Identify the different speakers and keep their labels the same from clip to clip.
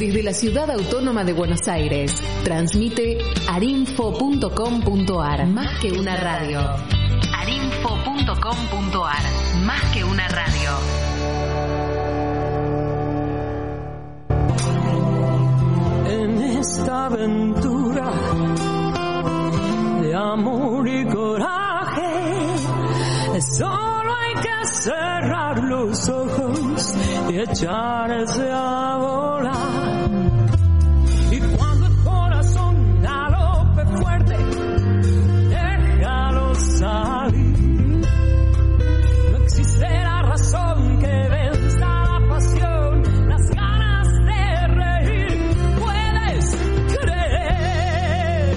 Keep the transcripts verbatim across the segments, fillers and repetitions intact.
Speaker 1: Desde la Ciudad Autónoma de Buenos Aires, transmite arinfo punto com punto ar. Más que una radio. arinfo punto com punto ar. Más que una radio.
Speaker 2: En esta aventura de amor y coraje, solo hay que cerrar los ojos y echarse a volar. Y cuando el corazón galope fuerte, déjalo salir. No existe la razón que venza la pasión, las ganas de reír. Puedes creer.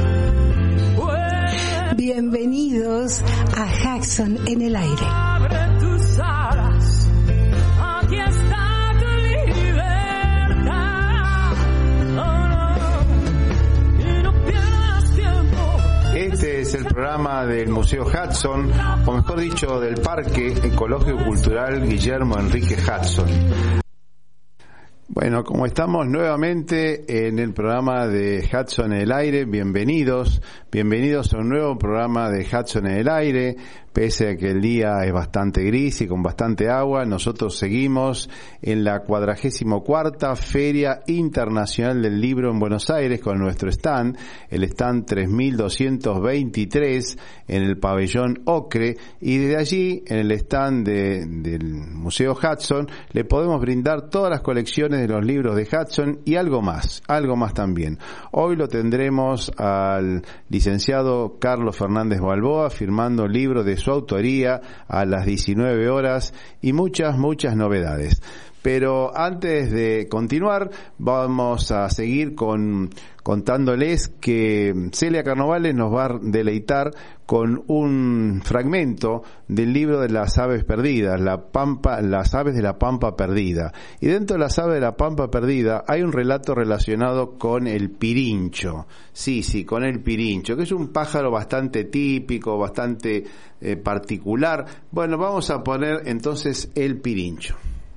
Speaker 2: Puedes.
Speaker 3: Bienvenidos a Jackson en el aire.
Speaker 2: Abre tus alas, aquí está tu libertad. Oh, no, y no pierdas tiempo.
Speaker 4: Este es el programa del Museo Hudson, o mejor dicho, del Parque Ecológico Cultural Guillermo Enrique Hudson. Bueno, como estamos nuevamente en el programa de Hudson en el aire, bienvenidos, bienvenidos a un nuevo programa de Hudson en el aire. Pese a que el día es bastante gris y con bastante agua, nosotros seguimos en la cuadragésimo cuarta Feria Internacional del Libro en Buenos Aires con nuestro stand, el stand tres mil doscientos veintitrés en el pabellón Ocre, y desde allí, en el stand de, del Museo Hudson, le podemos brindar todas las colecciones de los libros de Hudson y algo más, algo más también. Hoy lo tendremos al licenciado Carlos Fernández Balboa firmando libros de su autoría a las diecinueve horas y muchas, muchas novedades. Pero antes de continuar, vamos a seguir con contándoles que Celia Carnovales nos va a deleitar con un fragmento del libro de las aves perdidas, la pampa, las aves de la pampa perdida. Y dentro de las aves de la pampa perdida hay un relato relacionado con el pirincho. Sí, sí, con el pirincho, que es un pájaro bastante típico, bastante eh, particular. Bueno, vamos a poner entonces el pirincho.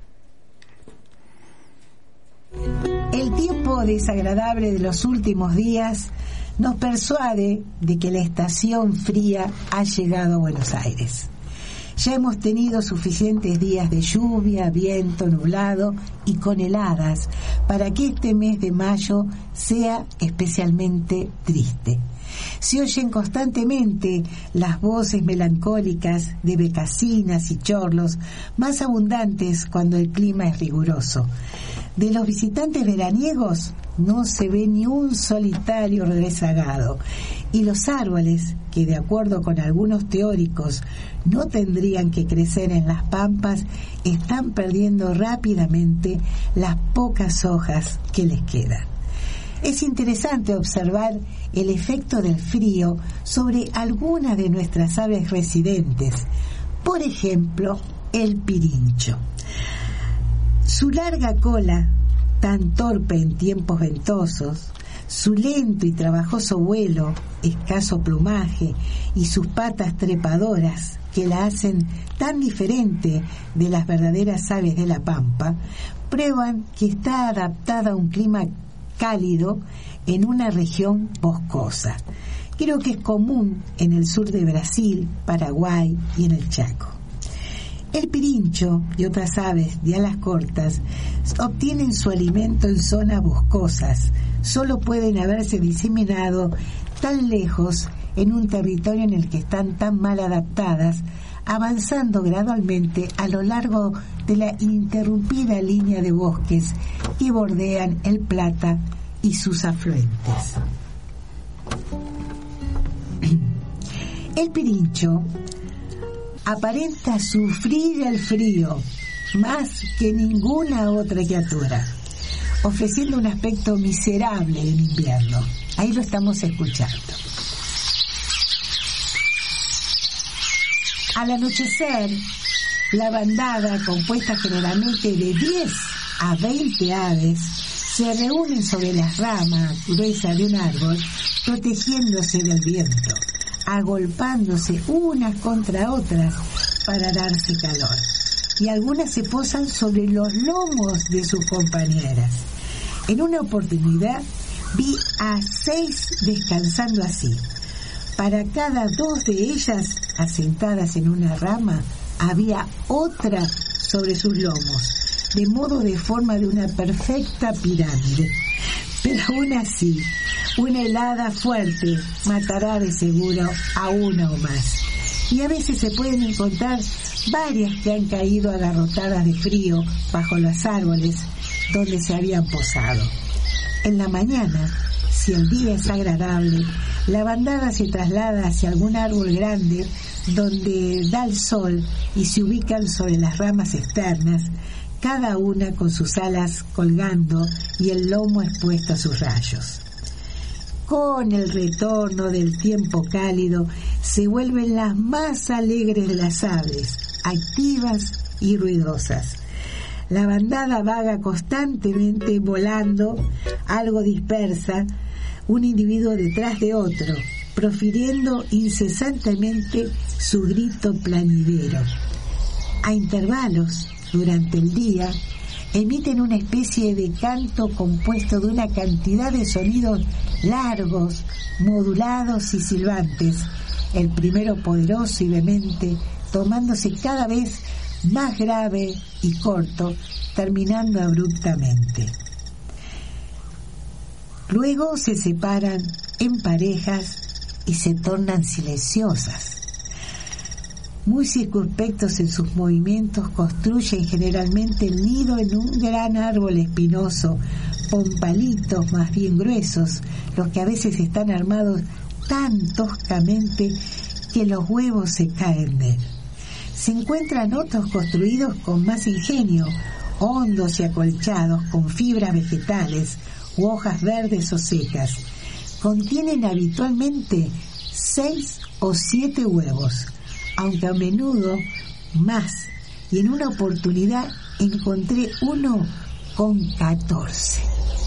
Speaker 3: El tiempo desagradable de los últimos días nos persuade de que la estación fría ha llegado a Buenos Aires. Ya hemos tenido suficientes días de lluvia, viento, nublado y con heladas para que este mes de mayo sea especialmente triste. Se oyen constantemente las voces melancólicas de becasinas y chorlos, más abundantes cuando el clima es riguroso. De los visitantes veraniegos no se ve ni un solitario rezagado, y los árboles, que de acuerdo con algunos teóricos no tendrían que crecer en las pampas, están perdiendo rápidamente las pocas hojas que les quedan. Es interesante observar el efecto del frío sobre algunas de nuestras aves residentes, por ejemplo, el pirincho. Su larga cola, tan torpe en tiempos ventosos, su lento y trabajoso vuelo, escaso plumaje y sus patas trepadoras que la hacen tan diferente de las verdaderas aves de la pampa, prueban que está adaptada a un clima cálido en una región boscosa. Creo que es común en el sur de Brasil, Paraguay y en el Chaco. El pirincho y otras aves de alas cortas obtienen su alimento en zonas boscosas. Solo pueden haberse diseminado tan lejos en un territorio en el que están tan mal adaptadas, avanzando gradualmente a lo largo de la ininterrumpida línea de bosques que bordean el Plata y sus afluentes. El pirincho aparenta sufrir el frío más que ninguna otra criatura, ofreciendo un aspecto miserable en invierno. Ahí lo estamos escuchando. Al anochecer, la bandada, compuesta generalmente de diez a veinte aves, se reúnen sobre las ramas gruesas de un árbol, protegiéndose del viento, agolpándose unas contra otras para darse calor. Y algunas se posan sobre los lomos de sus compañeras. En una oportunidad vi a seis descansando así. Para cada dos de ellas asentadas en una rama, había otra sobre sus lomos, de modo de forma de una perfecta pirámide. Pero aún así, una helada fuerte matará de seguro a una o más. Y a veces se pueden encontrar varias que han caído agarrotadas de frío bajo los árboles donde se habían posado. En la mañana, si el día es agradable, la bandada se traslada hacia algún árbol grande donde da el sol y se ubican sobre las ramas externas, cada una con sus alas colgando y el lomo expuesto a sus rayos. Con el retorno del tiempo cálido se vuelven las más alegres de las aves, activas y ruidosas. La bandada vaga constantemente volando, algo dispersa, un individuo detrás de otro, profiriendo incesantemente su grito plañidero. A intervalos, durante el día, emiten una especie de canto compuesto de una cantidad de sonidos largos, modulados y silbantes, el primero poderoso y vehemente, tomándose cada vez más grave y corto, terminando abruptamente. Luego se separan en parejas y se tornan silenciosas. Muy circunspectos en sus movimientos, construyen generalmente el nido en un gran árbol espinoso, con palitos más bien gruesos, los que a veces están armados tan toscamente que los huevos se caen de él. Se encuentran otros construidos con más ingenio, hondos y acolchados, con fibras vegetales u hojas verdes o secas. Contienen habitualmente seis o siete huevos, aunque a menudo más, y en una oportunidad encontré uno con catorce.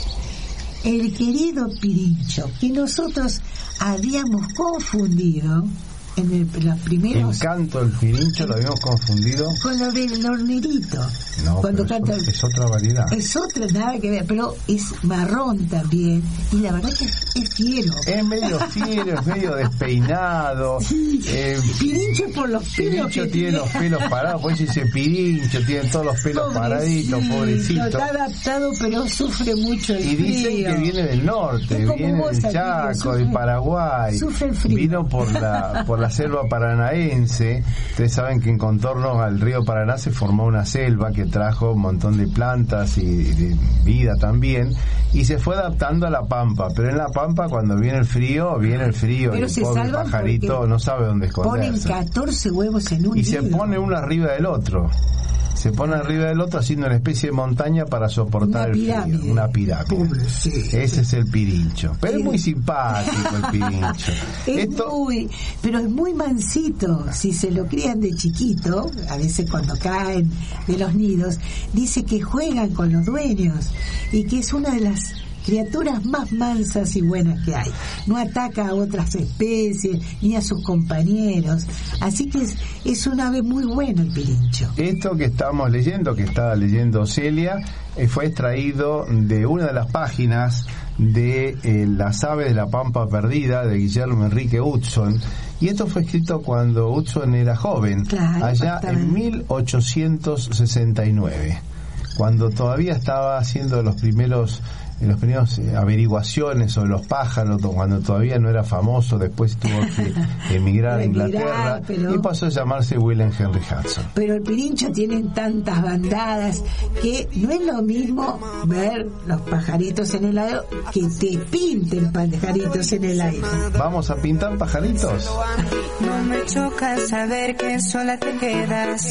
Speaker 3: El querido pirincho, que nosotros habíamos confundido en, el, en los primeros...
Speaker 4: El canto del pirincho lo habíamos confundido
Speaker 3: con lo del hornerito.
Speaker 4: No,
Speaker 3: cuando
Speaker 4: pero
Speaker 3: canta,
Speaker 4: es, es otra variedad.
Speaker 3: Es otra, nada que ver, pero es marrón también, y la verdad que es, es fiero.
Speaker 4: Es medio fiero, es medio despeinado.
Speaker 3: Sí,
Speaker 4: eh,
Speaker 3: pirincho por los pelos.
Speaker 4: Pirincho
Speaker 3: que
Speaker 4: tiene los pelos parados, pues dice pirincho, tiene todos los pelos
Speaker 3: pobrecito,
Speaker 4: paraditos, pobrecito.
Speaker 3: Está adaptado, pero sufre mucho el
Speaker 4: Y dicen
Speaker 3: frío.
Speaker 4: que viene del norte,
Speaker 3: Es como
Speaker 4: viene
Speaker 3: vos,
Speaker 4: del
Speaker 3: Atilio,
Speaker 4: Chaco,
Speaker 3: sufre-
Speaker 4: del Paraguay.
Speaker 3: sufre el frío.
Speaker 4: Vino por la por la selva paranaense. Ustedes saben que en contorno al río Paraná se formó una selva que trajo un montón de plantas y de vida también, y se fue adaptando a la pampa. Pero en la pampa, cuando viene el frío, viene el frío.
Speaker 3: Pero
Speaker 4: y el
Speaker 3: se
Speaker 4: pobre
Speaker 3: salvan
Speaker 4: pajarito
Speaker 3: porque
Speaker 4: no sabe dónde
Speaker 3: Ponen
Speaker 4: esconderse.
Speaker 3: catorce huevos en un
Speaker 4: Y se
Speaker 3: nido.
Speaker 4: pone uno arriba del otro. Se pone arriba del otro haciendo una especie de montaña para soportar
Speaker 3: Una
Speaker 4: el
Speaker 3: pirámide.
Speaker 4: frío. Una pirámide.
Speaker 3: Pobre, sí.
Speaker 4: Ese es el pirincho. Pero
Speaker 3: Sí.
Speaker 4: es muy simpático el pirincho.
Speaker 3: Es
Speaker 4: Esto,
Speaker 3: muy, pero es muy mansito. Si se lo crían de chiquito, a veces cuando caen de los nidos, dice que juegan con los dueños y que es una de las criaturas más mansas y buenas que hay. No ataca a otras especies ni a sus compañeros. Así que es, es un ave muy buena el pirincho.
Speaker 4: esto que estamos leyendo, que estaba leyendo Celia, eh, fue extraído de una de las páginas de eh, Las aves de la pampa perdida, de Guillermo Enrique Hudson. Y esto fue escrito cuando Hudson era joven,
Speaker 3: Claro,
Speaker 4: allá
Speaker 3: exactamente.
Speaker 4: en mil ochocientos sesenta y nueve, cuando todavía estaba haciendo los primeros en los primeros eh, averiguaciones sobre los pájaros, cuando todavía no era famoso. Después tuvo que emigrar a
Speaker 3: Emigrar,
Speaker 4: Inglaterra,
Speaker 3: pero-
Speaker 4: y pasó a llamarse William Henry Hudson.
Speaker 3: Pero el pirincho tienen tantas bandadas que no es lo mismo ver los pajaritos en el aire que te pinten pajaritos en el aire.
Speaker 4: Vamos a pintar pajaritos.
Speaker 2: No me choca saber que sola te quedas.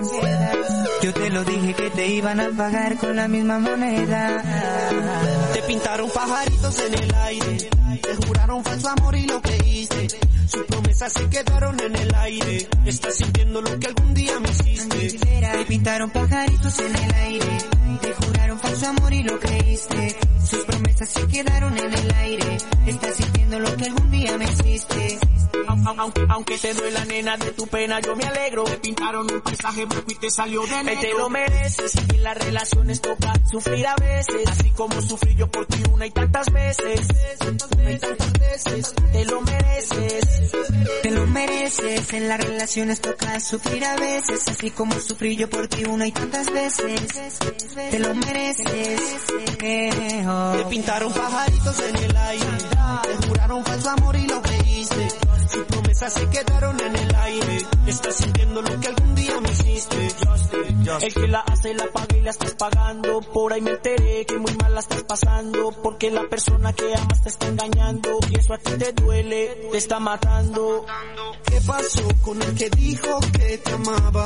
Speaker 2: Yo te lo dije que te iban a pagar con la misma moneda. Te pintaron pajaritos en el aire, te juraron falso amor y lo creíste. Sus promesas se quedaron en el aire. Estás sintiendo lo que algún día me hiciste. Te pintaron pajaritos en el aire, Te juraron falso amor y lo creíste. Sus promesas se quedaron en el aire. Estás sintiendo lo que algún día me hiciste.
Speaker 5: Aunque, aunque te duela, nena, de tu pena yo me alegro. Te pintaron un paisaje blanco y te salió de negro. Te lo mereces, y en las relaciones toca sufrir a veces. Así como sufrí yo por ti una y tantas veces. Una y tantas veces, te lo mereces.
Speaker 2: Te lo mereces, en las relaciones toca sufrir a veces. Así como sufrí yo por ti una y tantas veces. Te lo mereces. Eh, oh.
Speaker 5: Te pintaron pajaritos en el aire. Te juraron falso amor y lo creíste. Sus promesas se quedaron en el aire. Estás sintiendo lo que algún día me hiciste. El que la hace la paga y la estás pagando. Por ahí me enteré que muy mal la estás pasando. Porque la persona que amas te está engañando. Y eso a ti te duele, te está matando.
Speaker 6: ¿Qué pasó con el que dijo que te amaba?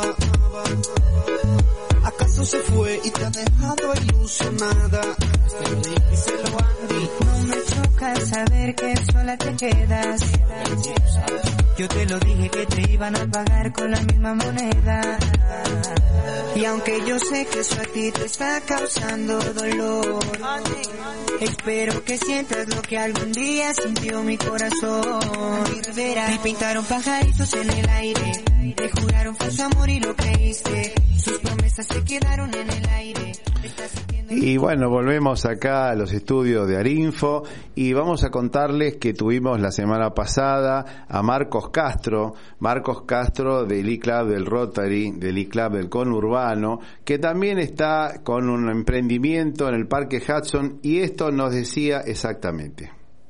Speaker 6: ¿Acaso se fue y te ha dejado ilusionada?
Speaker 2: Díselo, Andy. No me choca saber que sola te quedas. Yo te lo dije que te iban a pagar con la misma moneda. Y aunque yo sé que eso a ti te está causando dolor, espero que sientas lo que algún día sintió mi corazón. Te pintaron pajaritos en el aire. Te juraron falso amor y lo creíste. Sus promesas se quedaron en el aire.
Speaker 4: Y bueno, volvemos acá a los estudios de Arinfo y vamos a contarles que tuvimos la semana pasada a Marcos Castro, Marcos Castro del I-Club del Rotary, del I-Club del Conurbano, que también está con un emprendimiento en el Parque Hudson, y esto nos decía exactamente.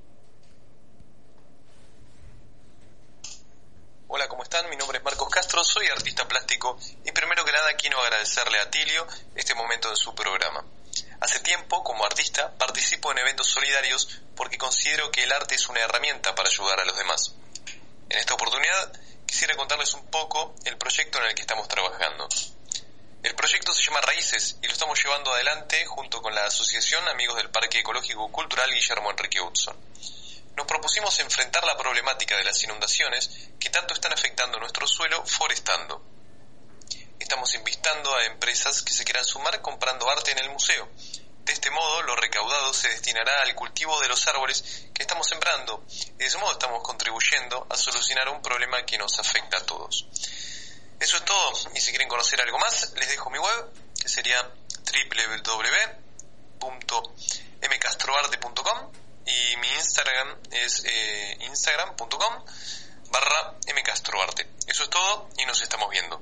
Speaker 7: Hola, ¿cómo están? Mi nombre es Marcos Castro, soy artista plástico y primero que nada quiero agradecerle a Tilio este momento en su programa. Hace tiempo, como artista, participo en eventos solidarios porque considero que el arte es una herramienta para ayudar a los demás. En esta oportunidad quisiera contarles un poco el proyecto en el que estamos trabajando. El proyecto se llama Raíces y lo estamos llevando adelante junto con la Asociación Amigos del Parque Ecológico Cultural Guillermo Enrique Hudson. Nos propusimos enfrentar la problemática de las inundaciones que tanto están afectando nuestro suelo forestando. Estamos invitando a empresas que se quieran sumar comprando arte en el museo. De este modo, lo recaudado se destinará al cultivo de los árboles que estamos sembrando y de ese modo estamos contribuyendo a solucionar un problema que nos afecta a todos. Eso es todo, y si quieren conocer algo más, les dejo mi web, que sería doble u doble u doble u punto m castroarte punto com y mi Instagram es eh, instagram punto com barra mcastroarte. Eso es todo y nos estamos viendo.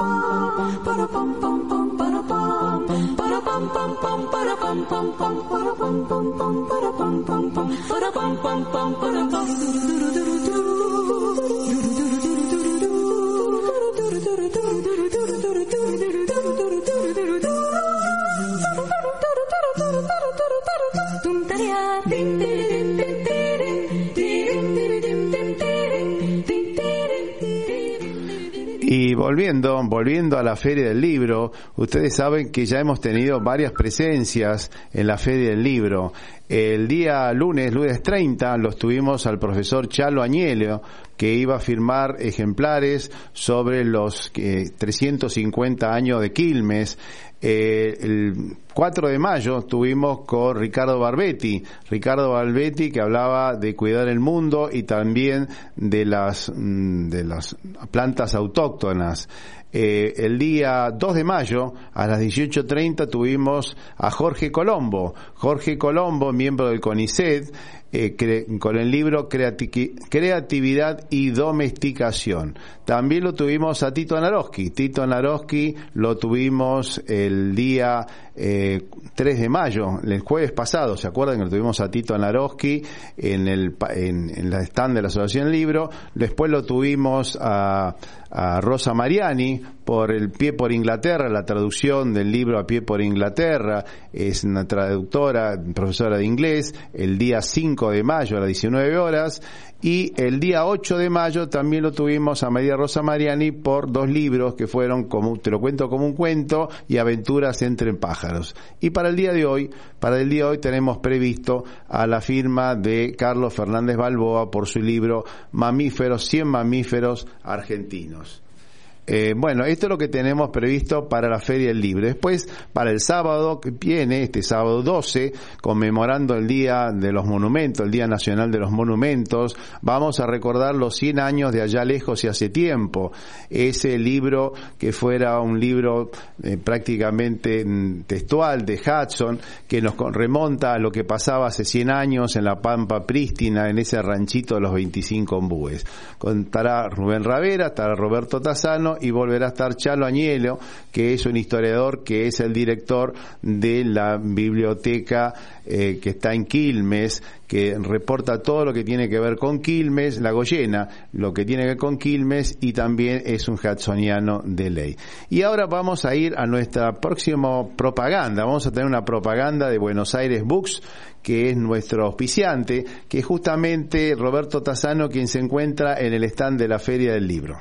Speaker 4: Y volviendo, volviendo a la Feria del Libro, ustedes saben que ya hemos tenido varias presencias en la Feria del Libro. El día lunes, lunes treinta, los tuvimos al profesor Chalo Añelio, que iba a firmar ejemplares sobre los eh, trescientos cincuenta años de Quilmes. Eh, el cuatro de mayo tuvimos con Ricardo Barbetti, Ricardo Barbetti que hablaba de cuidar el mundo y también de las, de las plantas autóctonas. Eh, el día dos de mayo, a las dieciocho treinta, tuvimos a Jorge Colombo. Jorge Colombo, miembro del CONICET, eh, cre- con el libro Creati- Creatividad y Domesticación. También lo tuvimos a Tito Naroski. Tito Naroski lo tuvimos el día eh, tres de mayo, el jueves pasado. ¿Se acuerdan que lo tuvimos a Tito Naroski en el en, en la stand de la Asociación Libro? Después lo tuvimos a a Rosa Mariani por el Pie por Inglaterra, la traducción del libro A Pie por Inglaterra. Es una traductora, profesora de inglés, el día cinco de mayo a las diecinueve horas. Y el día ocho de mayo también lo tuvimos a María Rosa Mariani por dos libros que fueron como Te lo cuento como un cuento y Aventuras entre pájaros. Y para el día de hoy, para el día de hoy tenemos previsto a la firma de Carlos Fernández Balboa por su libro Mamíferos, cien mamíferos argentinos. Eh, bueno, esto es lo que tenemos previsto para la Feria del Libro. Después, para el sábado que viene, este sábado doce, conmemorando el Día de los Monumentos, el Día Nacional de los Monumentos, vamos a recordar los cien años de Allá lejos y hace tiempo. Ese libro que fuera un libro eh, prácticamente textual de Hudson, que nos remonta a lo que pasaba hace cien años en la Pampa Prístina, en ese ranchito de los veinticinco ombúes. Contará Rubén Ravera, estará Roberto Tassano, y volverá a estar Chalo Añelio, que es un historiador que es el director de la biblioteca eh, que está en Quilmes, que reporta todo lo que tiene que ver con Quilmes, La Goyena, lo que tiene que ver con Quilmes, y también es un hudsoniano de ley. Y ahora vamos a ir a nuestra próxima propaganda. Vamos a tener una propaganda de Buenos Aires Books, que es nuestro auspiciante, que es justamente Roberto Tassano, quien se encuentra en el stand de la Feria del Libro.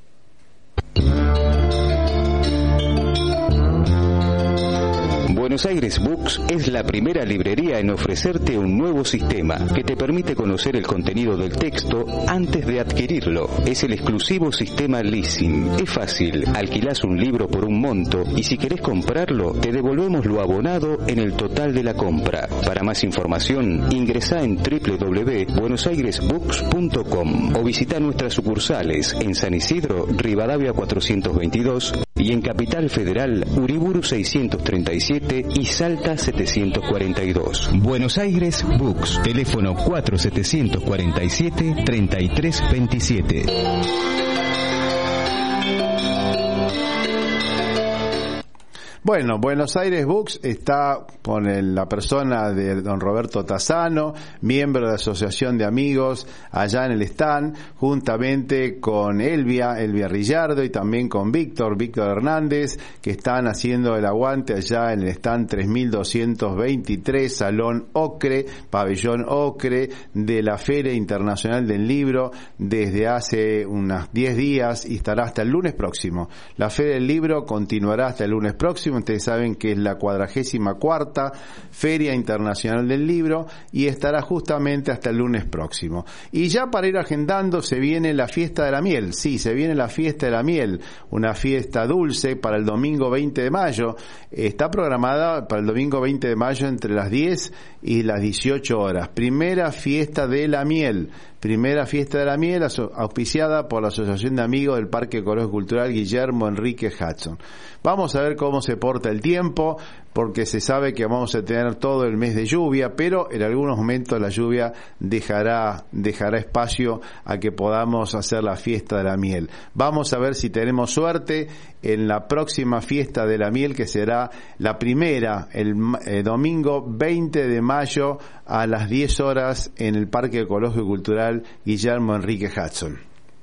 Speaker 8: Buenos Aires Books es la primera librería en ofrecerte un nuevo sistema que te permite conocer el contenido del texto antes de adquirirlo. Es el exclusivo sistema leasing. Es fácil, alquilás un libro por un monto y si querés comprarlo, te devolvemos lo abonado en el total de la compra. Para más información, ingresá en doble u doble u doble u punto buenos aires books punto com o visita nuestras sucursales en San Isidro, Rivadavia cuatrocientos veintidós y en Capital Federal, Uriburu seiscientos treinta y siete y Salta setecientos cuarenta y dos. Buenos Aires Books, teléfono cuatro setecientos cuarenta y siete treinta y tres veintisiete.
Speaker 4: Bueno, Buenos Aires Books está con el, la persona de don Roberto Tassano, miembro de la Asociación de Amigos, allá en el stand, juntamente con Elvia, Elvia Rillardo, y también con Víctor, Víctor Hernández, que están haciendo el aguante allá en el stand tres mil doscientos veintitrés, Salón Ocre, Pabellón Ocre, de la Feria Internacional del Libro, desde hace unos diez días y estará hasta el lunes próximo. La Feria del Libro continuará hasta el lunes próximo. Ustedes saben que es la cuadragésima cuarta Feria Internacional del Libro y estará justamente hasta el lunes próximo. Y ya para ir agendando, se viene la fiesta de la miel. Sí, se viene la fiesta de la miel, una fiesta dulce para el domingo veinte de mayo. Está programada para el domingo veinte de mayo entre las diez y las dieciocho horas. Primera fiesta de la miel. Primera fiesta de la miel auspiciada por la Asociación de Amigos del Parque Ecológico Cultural Guillermo Enrique Hudson. Vamos a ver cómo se reporta el tiempo, porque se sabe que vamos a tener todo el mes de lluvia, pero en algunos momentos la lluvia dejará, dejará espacio a que podamos hacer la fiesta de la miel. Vamos a ver si tenemos suerte en la próxima fiesta de la miel, que será la primera, el eh, domingo veinte de mayo a las diez horas en el Parque Ecológico y Cultural Guillermo Enrique Hudson.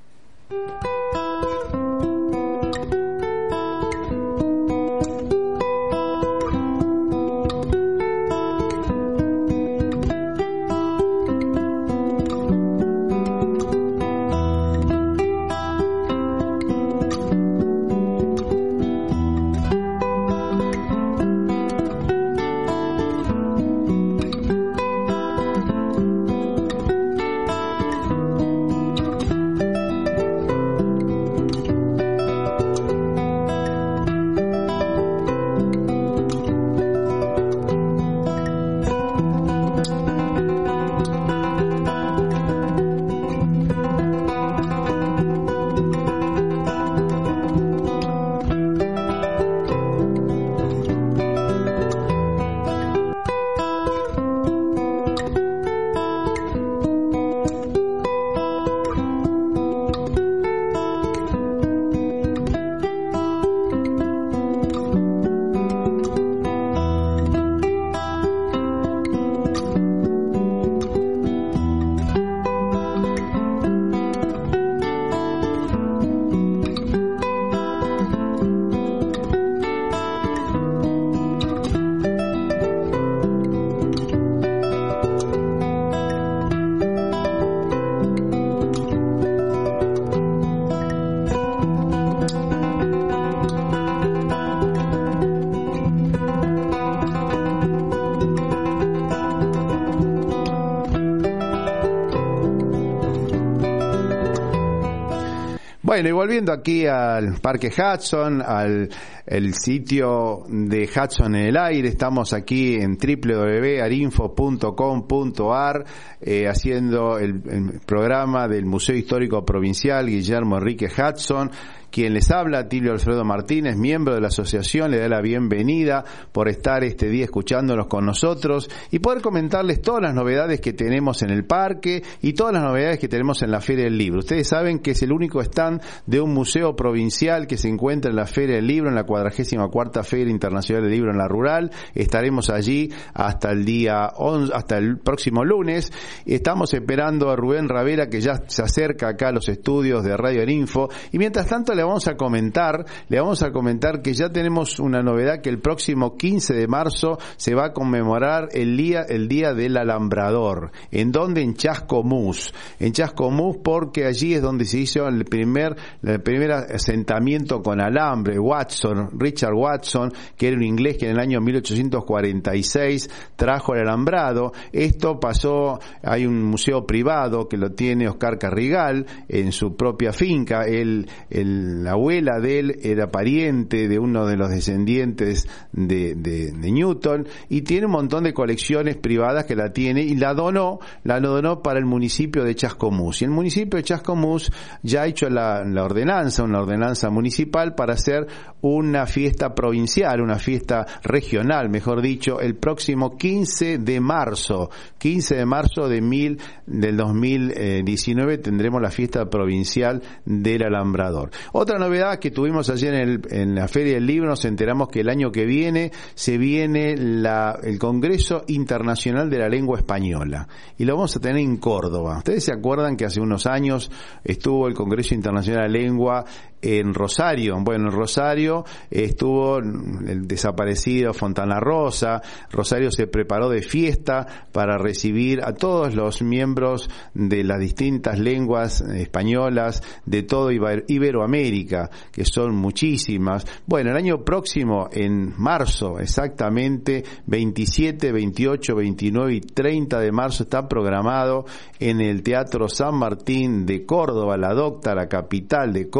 Speaker 4: Bueno, y volviendo aquí al Parque Hudson, al el sitio de Hudson en el aire, estamos aquí en doble u doble u doble u punto arinfo punto com punto a r eh, haciendo el, el programa del Museo Histórico Provincial Guillermo Enrique Hudson. Quien les habla, Tilio Alfredo Martínez, miembro de la asociación, le da la bienvenida por estar este día escuchándonos con nosotros y poder comentarles todas las novedades que tenemos en el parque y todas las novedades que tenemos en la Feria del Libro. Ustedes saben que es el único stand de un museo provincial que se encuentra en la Feria del Libro, en la cuadragésima cuarta Feria Internacional del Libro en la Rural. Estaremos allí hasta el día once, hasta el próximo lunes. Estamos esperando a Rubén Ravera, que ya se acerca acá a los estudios de Radio Arinfo, y mientras tanto le vamos a comentar, le vamos a comentar que ya tenemos una novedad, que el próximo quince de marzo se va a conmemorar el día, el día del alambrador. ¿En dónde? En Chascomús. En Chascomús, porque allí es donde se hizo el primer, el primer asentamiento con alambre. Watson, Richard Watson, que era un inglés que en el año mil ochocientos cuarenta y seis trajo el alambrado. Esto pasó, hay un museo privado que lo tiene Oscar Carrigal en su propia finca. Él, el La abuela de él era pariente de uno de los descendientes de, de, de Newton, y tiene un montón de colecciones privadas que la tiene, y la donó, la donó para el municipio de Chascomús. Y el municipio de Chascomús ya ha hecho la, la ordenanza, una ordenanza municipal para hacer una fiesta provincial, una fiesta regional, mejor dicho, el próximo quince de marzo, quince de marzo de mil, del dos mil diecinueve tendremos la fiesta provincial del alambrador. Otra novedad que tuvimos ayer en, el, en la Feria del Libro, nos enteramos que el año que viene se viene la, el Congreso Internacional de la Lengua Española, y lo vamos a tener en Córdoba. Ustedes se acuerdan que hace unos años estuvo el Congreso Internacional de la Lengua en Rosario. Bueno, en Rosario estuvo el desaparecido Fontana Rosa. Rosario se preparó de fiesta para recibir a todos los miembros de las distintas lenguas españolas de todo Iberoamérica, que son muchísimas. Bueno, el año próximo, en marzo, exactamente veintisiete, veintiocho, veintinueve y treinta de marzo, está programado en el Teatro San Martín de Córdoba, la Docta, la capital de Córdoba,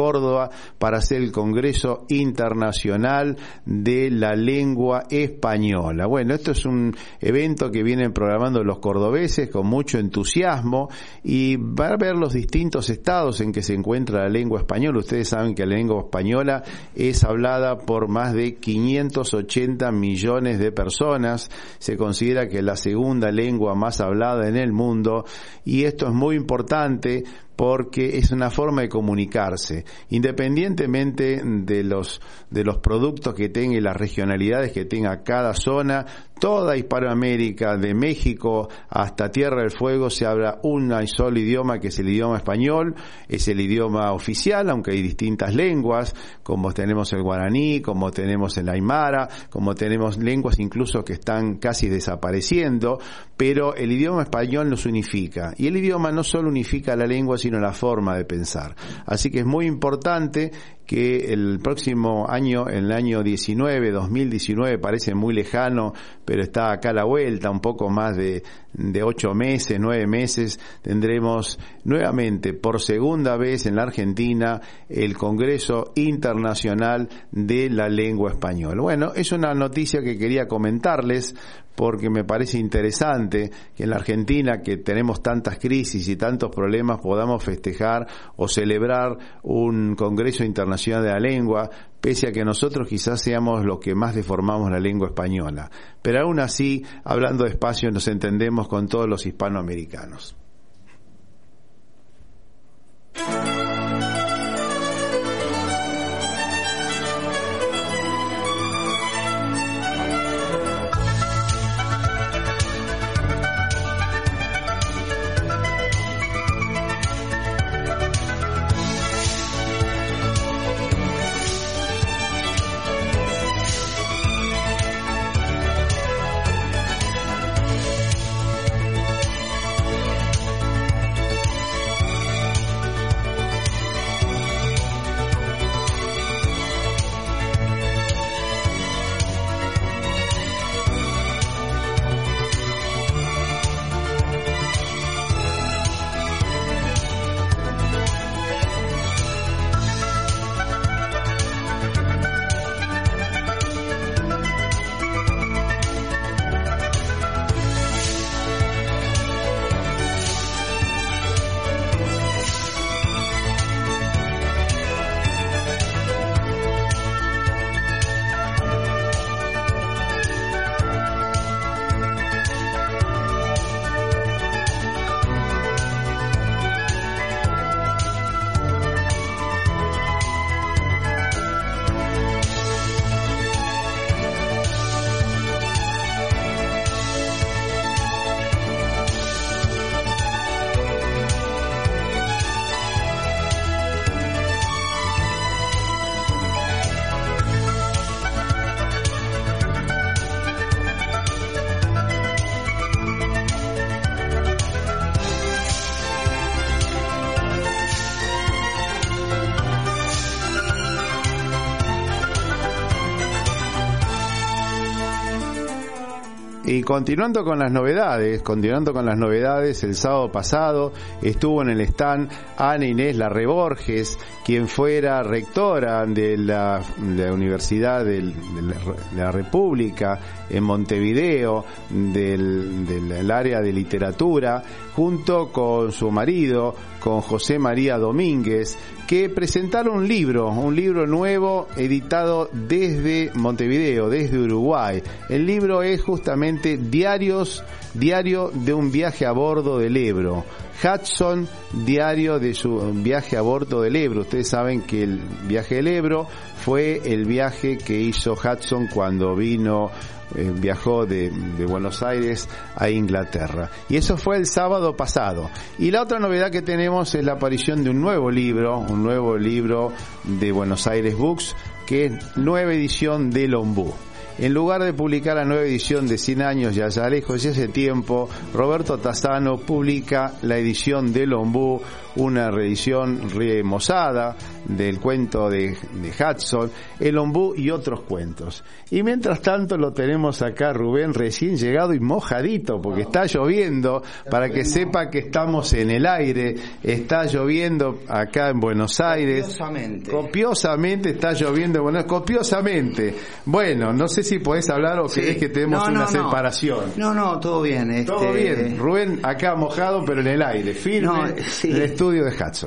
Speaker 4: para hacer el Congreso Internacional de la Lengua Española. Bueno, esto es un evento que vienen programando los cordobeses con mucho entusiasmo y va a ver los distintos estados en que se encuentra la lengua española. Ustedes saben que la lengua española es hablada por más de quinientos ochenta millones de personas. Se considera que es la segunda lengua más hablada en el mundo, y esto es muy importante porque es una forma de comunicarse, independientemente de los de los productos que tenga y las regionalidades que tenga cada zona. Toda Hispanoamérica, de México hasta Tierra del Fuego, se habla un solo idioma, que es el idioma español. Es el idioma oficial, aunque hay distintas lenguas, como tenemos el guaraní, como tenemos el aymara, como tenemos lenguas incluso que están casi desapareciendo, pero el idioma español nos unifica. Y el idioma no solo unifica la lengua, sino la forma de pensar. Así que es muy importante que el próximo año, en el año diecinueve, dos mil diecinueve, parece muy lejano, pero está acá a la vuelta, un poco más de, de ocho meses, nueve meses, tendremos nuevamente, por segunda vez en la Argentina, el Congreso Internacional de la Lengua Española. Bueno, es una noticia que quería comentarles, porque me parece interesante que en la Argentina, que tenemos tantas crisis y tantos problemas, podamos festejar o celebrar un Congreso Internacional de la Lengua, pese a que nosotros quizás seamos los que más deformamos la lengua española. Pero aún así, hablando despacio, nos entendemos con todos los hispanoamericanos. Y continuando con las novedades, continuando con las novedades, el sábado pasado estuvo en el stand Ana Inés Larre Borges, quien fuera rectora de la, de la Universidad del, de, la, de la República en Montevideo, del, del área de literatura, junto con su marido, con José María Domínguez, que presentaron un libro, un libro nuevo editado desde Montevideo, desde Uruguay. El libro es justamente Diarios, Diario de un viaje a bordo del Ebro. Hudson, diario de su viaje a bordo del Ebro. Ustedes saben que el viaje del Ebro fue el viaje que hizo Hudson cuando vino, eh, viajó de, de Buenos Aires a Inglaterra. Y eso fue el sábado pasado. Y la otra novedad que tenemos es la aparición de un nuevo libro, un nuevo libro de Buenos Aires Books, que es nueva edición del Ombú. En lugar de publicar la nueva edición de Cien años y allá lejos y hace tiempo, Roberto Tazzano publica la edición del Ombú, una reedición remozada del cuento de, de Hudson, El Ombú y otros cuentos. Y mientras tanto lo tenemos acá Rubén recién llegado y mojadito porque está lloviendo, para que sepa que estamos en el aire. Está lloviendo acá en Buenos Aires.
Speaker 9: Copiosamente.
Speaker 4: Copiosamente está lloviendo, bueno, copiosamente. Bueno, no sé si podés hablar o
Speaker 9: Sí.
Speaker 4: querés que tenemos
Speaker 9: No, no,
Speaker 4: una
Speaker 9: no.
Speaker 4: separación.
Speaker 9: No, no, todo bien. Este...
Speaker 4: Todo bien. Rubén acá mojado pero en el aire, firme,
Speaker 9: No, sí.
Speaker 4: en el estudio de Hudson.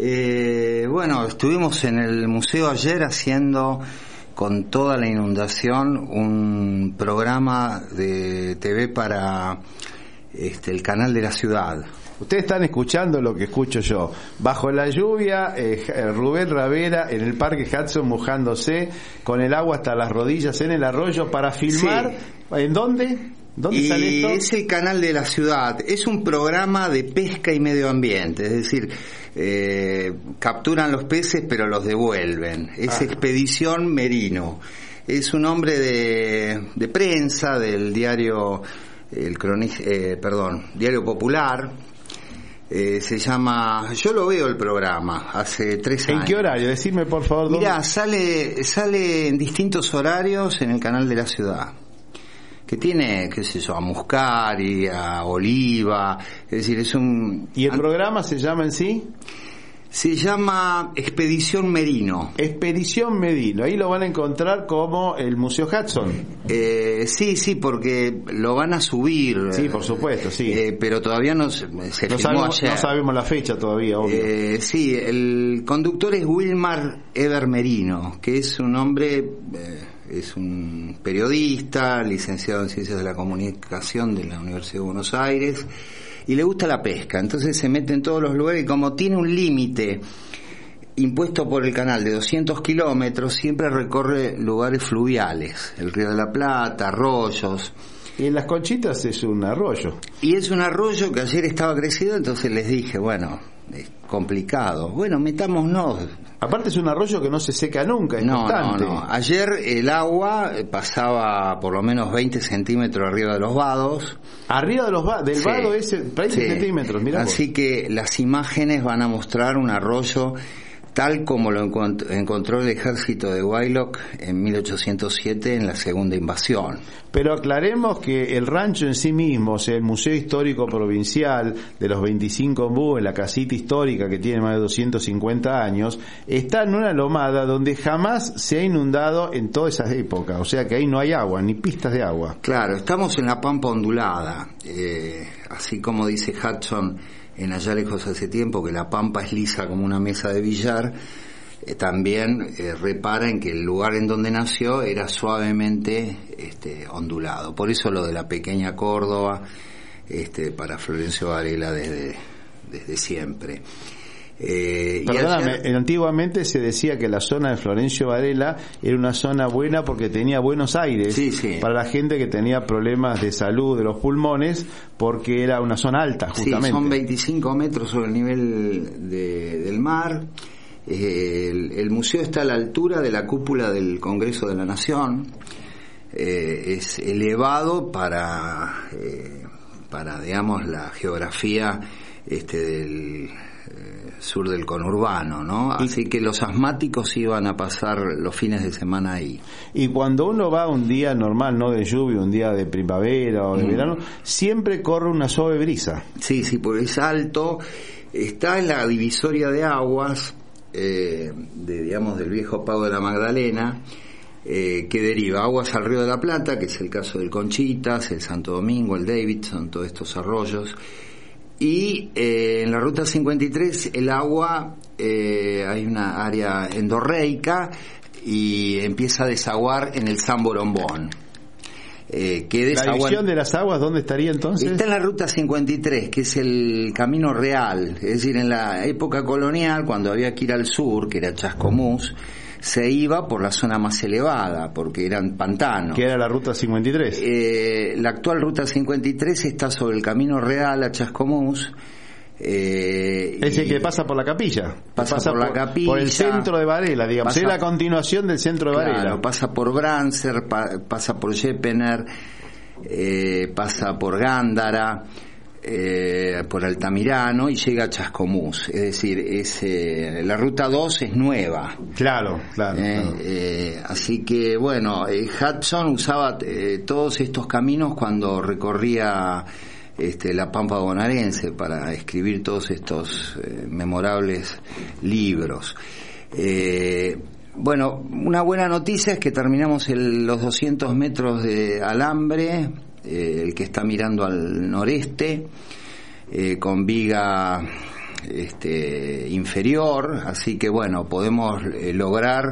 Speaker 9: Eh, bueno, estuvimos en el museo ayer haciendo con toda la inundación un programa de T V para este, el canal de la ciudad.
Speaker 4: Ustedes están escuchando lo que escucho yo. Bajo la lluvia, eh, Rubén Ravera en el Parque Hudson mojándose con el agua hasta las rodillas en el arroyo para filmar.
Speaker 9: Sí.
Speaker 4: ¿En dónde? ¿Dónde
Speaker 9: Y
Speaker 4: sale esto?
Speaker 9: es el canal de la ciudad. Es un programa de pesca y medio ambiente, es decir, eh, capturan los peces pero los devuelven. Es
Speaker 4: Ah.
Speaker 9: Expedición Merino. Es un hombre de, de prensa del diario el croni, eh, perdón, Diario Popular. Eh, se llama, yo lo veo el programa hace tres
Speaker 4: ¿En
Speaker 9: años.
Speaker 4: qué horario? Decime por favor. ¿dónde?
Speaker 9: Mirá, sale sale en distintos horarios en el canal de la ciudad, que tiene, qué sé yo, a Muscari, a Oliva, es decir, es un...
Speaker 4: ¿Y el programa se llama en sí?
Speaker 9: Se llama Expedición Merino.
Speaker 4: Expedición Merino. Ahí lo van a encontrar como el Museo Hudson.
Speaker 9: Eh, sí, sí, porque lo van a subir.
Speaker 4: Sí, por supuesto, sí.
Speaker 9: Eh, pero todavía no se, se
Speaker 4: No
Speaker 9: filmó
Speaker 4: sabemos,
Speaker 9: ayer.
Speaker 4: no sabemos la fecha todavía, obvio.
Speaker 9: Eh, sí, el conductor es Wilmar Eber Merino, que es un hombre, eh, es un periodista, licenciado en Ciencias de la Comunicación de la Universidad de Buenos Aires, y le gusta la pesca. Entonces se mete en todos los lugares y como tiene un límite impuesto por el canal de doscientos kilómetros, siempre recorre lugares fluviales, el Río de la Plata, arroyos.
Speaker 4: Y en Las Conchitas es un arroyo.
Speaker 9: Y es un arroyo que ayer estaba crecido, entonces les dije, bueno, es complicado. Bueno, metámonos.
Speaker 4: Aparte es un arroyo que no se seca nunca, es
Speaker 9: No,
Speaker 4: constante.
Speaker 9: no, no. Ayer el agua pasaba por lo menos veinte centímetros arriba de los vados.
Speaker 4: Arriba de los va del
Speaker 9: Sí.
Speaker 4: vado es veinte
Speaker 9: Sí.
Speaker 4: centímetros, mirá vos.
Speaker 9: Así que las imágenes van a mostrar un arroyo tal como lo encont- encontró el ejército de Waylock en mil ochocientos siete en la segunda invasión.
Speaker 4: Pero aclaremos que el rancho en sí mismo, o sea, el Museo Histórico Provincial de los veinticinco Ombú, en la casita histórica que tiene más de doscientos cincuenta años, está en una lomada donde jamás se ha inundado en toda esa época, o sea que ahí no hay agua, ni pistas de agua.
Speaker 9: Claro, estamos en la pampa ondulada, eh, así como dice Hudson en Allá lejos hace tiempo, que la pampa es lisa como una mesa de billar. Eh, también eh, repara en que el lugar en donde nació era suavemente este, ondulado. Por eso lo de la pequeña Córdoba, este, para Florencio Varela desde, desde siempre. Eh, y
Speaker 4: Perdóname,
Speaker 9: ayer-
Speaker 4: antiguamente se decía que la zona de Florencio Varela era una zona buena porque tenía buenos aires
Speaker 9: Sí, sí.
Speaker 4: para la gente que tenía problemas de salud de los pulmones, porque era una zona alta, justamente.
Speaker 9: Sí, son veinticinco metros sobre el nivel de, del mar. Eh, el, el museo está a la altura de la cúpula del Congreso de la Nación. Eh, es elevado para, eh, para digamos, la geografía este, del eh, sur del conurbano, ¿no? Así que los asmáticos iban a pasar los fines de semana ahí.
Speaker 4: Y cuando uno va un día normal, no de lluvia, un día de primavera o de
Speaker 9: Mm.
Speaker 4: verano, siempre corre una suave brisa.
Speaker 9: Sí, sí, porque es alto, está en la divisoria de aguas, eh, de, digamos, del viejo Pago de la Magdalena, eh, que deriva aguas al Río de la Plata, que es el caso del Conchitas, el Santo Domingo, el Davidson, todos estos arroyos, y eh, en la ruta cincuenta y tres el agua, eh, hay una área endorreica y empieza a desaguar en el San Borombón. Eh, que
Speaker 4: La
Speaker 9: desagua-
Speaker 4: división de las aguas, ¿dónde estaría entonces?
Speaker 9: Está en la ruta cincuenta y tres, que es el camino real, es decir, en la época colonial, cuando había que ir al sur, que era Chascomús, se iba por la zona más elevada, porque eran pantanos.
Speaker 4: Que era la ruta cincuenta y tres.
Speaker 9: Eh, la actual ruta cincuenta y tres está sobre el camino real a Chascomús, Eh,
Speaker 4: es el que pasa por la capilla.
Speaker 9: Pasa,
Speaker 4: pasa
Speaker 9: por, por la capilla.
Speaker 4: Por el centro de Varela, digamos. Pasa, es la continuación del centro de
Speaker 9: claro,
Speaker 4: Varela.
Speaker 9: Pasa por Branser, pa, pasa por Jepener, eh, pasa por Gándara, eh, por Altamirano y llega a Chascomús. Es decir, es, eh, la ruta dos es nueva.
Speaker 4: Claro, claro.
Speaker 9: Eh,
Speaker 4: claro.
Speaker 9: Eh, así que, bueno, eh, Hudson usaba eh, todos estos caminos cuando recorría Este, la Pampa bonaerense para escribir todos estos eh, memorables libros. Eh, bueno, una buena noticia es que terminamos el, los doscientos metros de alambre, eh, el que está mirando al noreste, eh, con viga este, inferior, así que bueno, podemos eh, lograr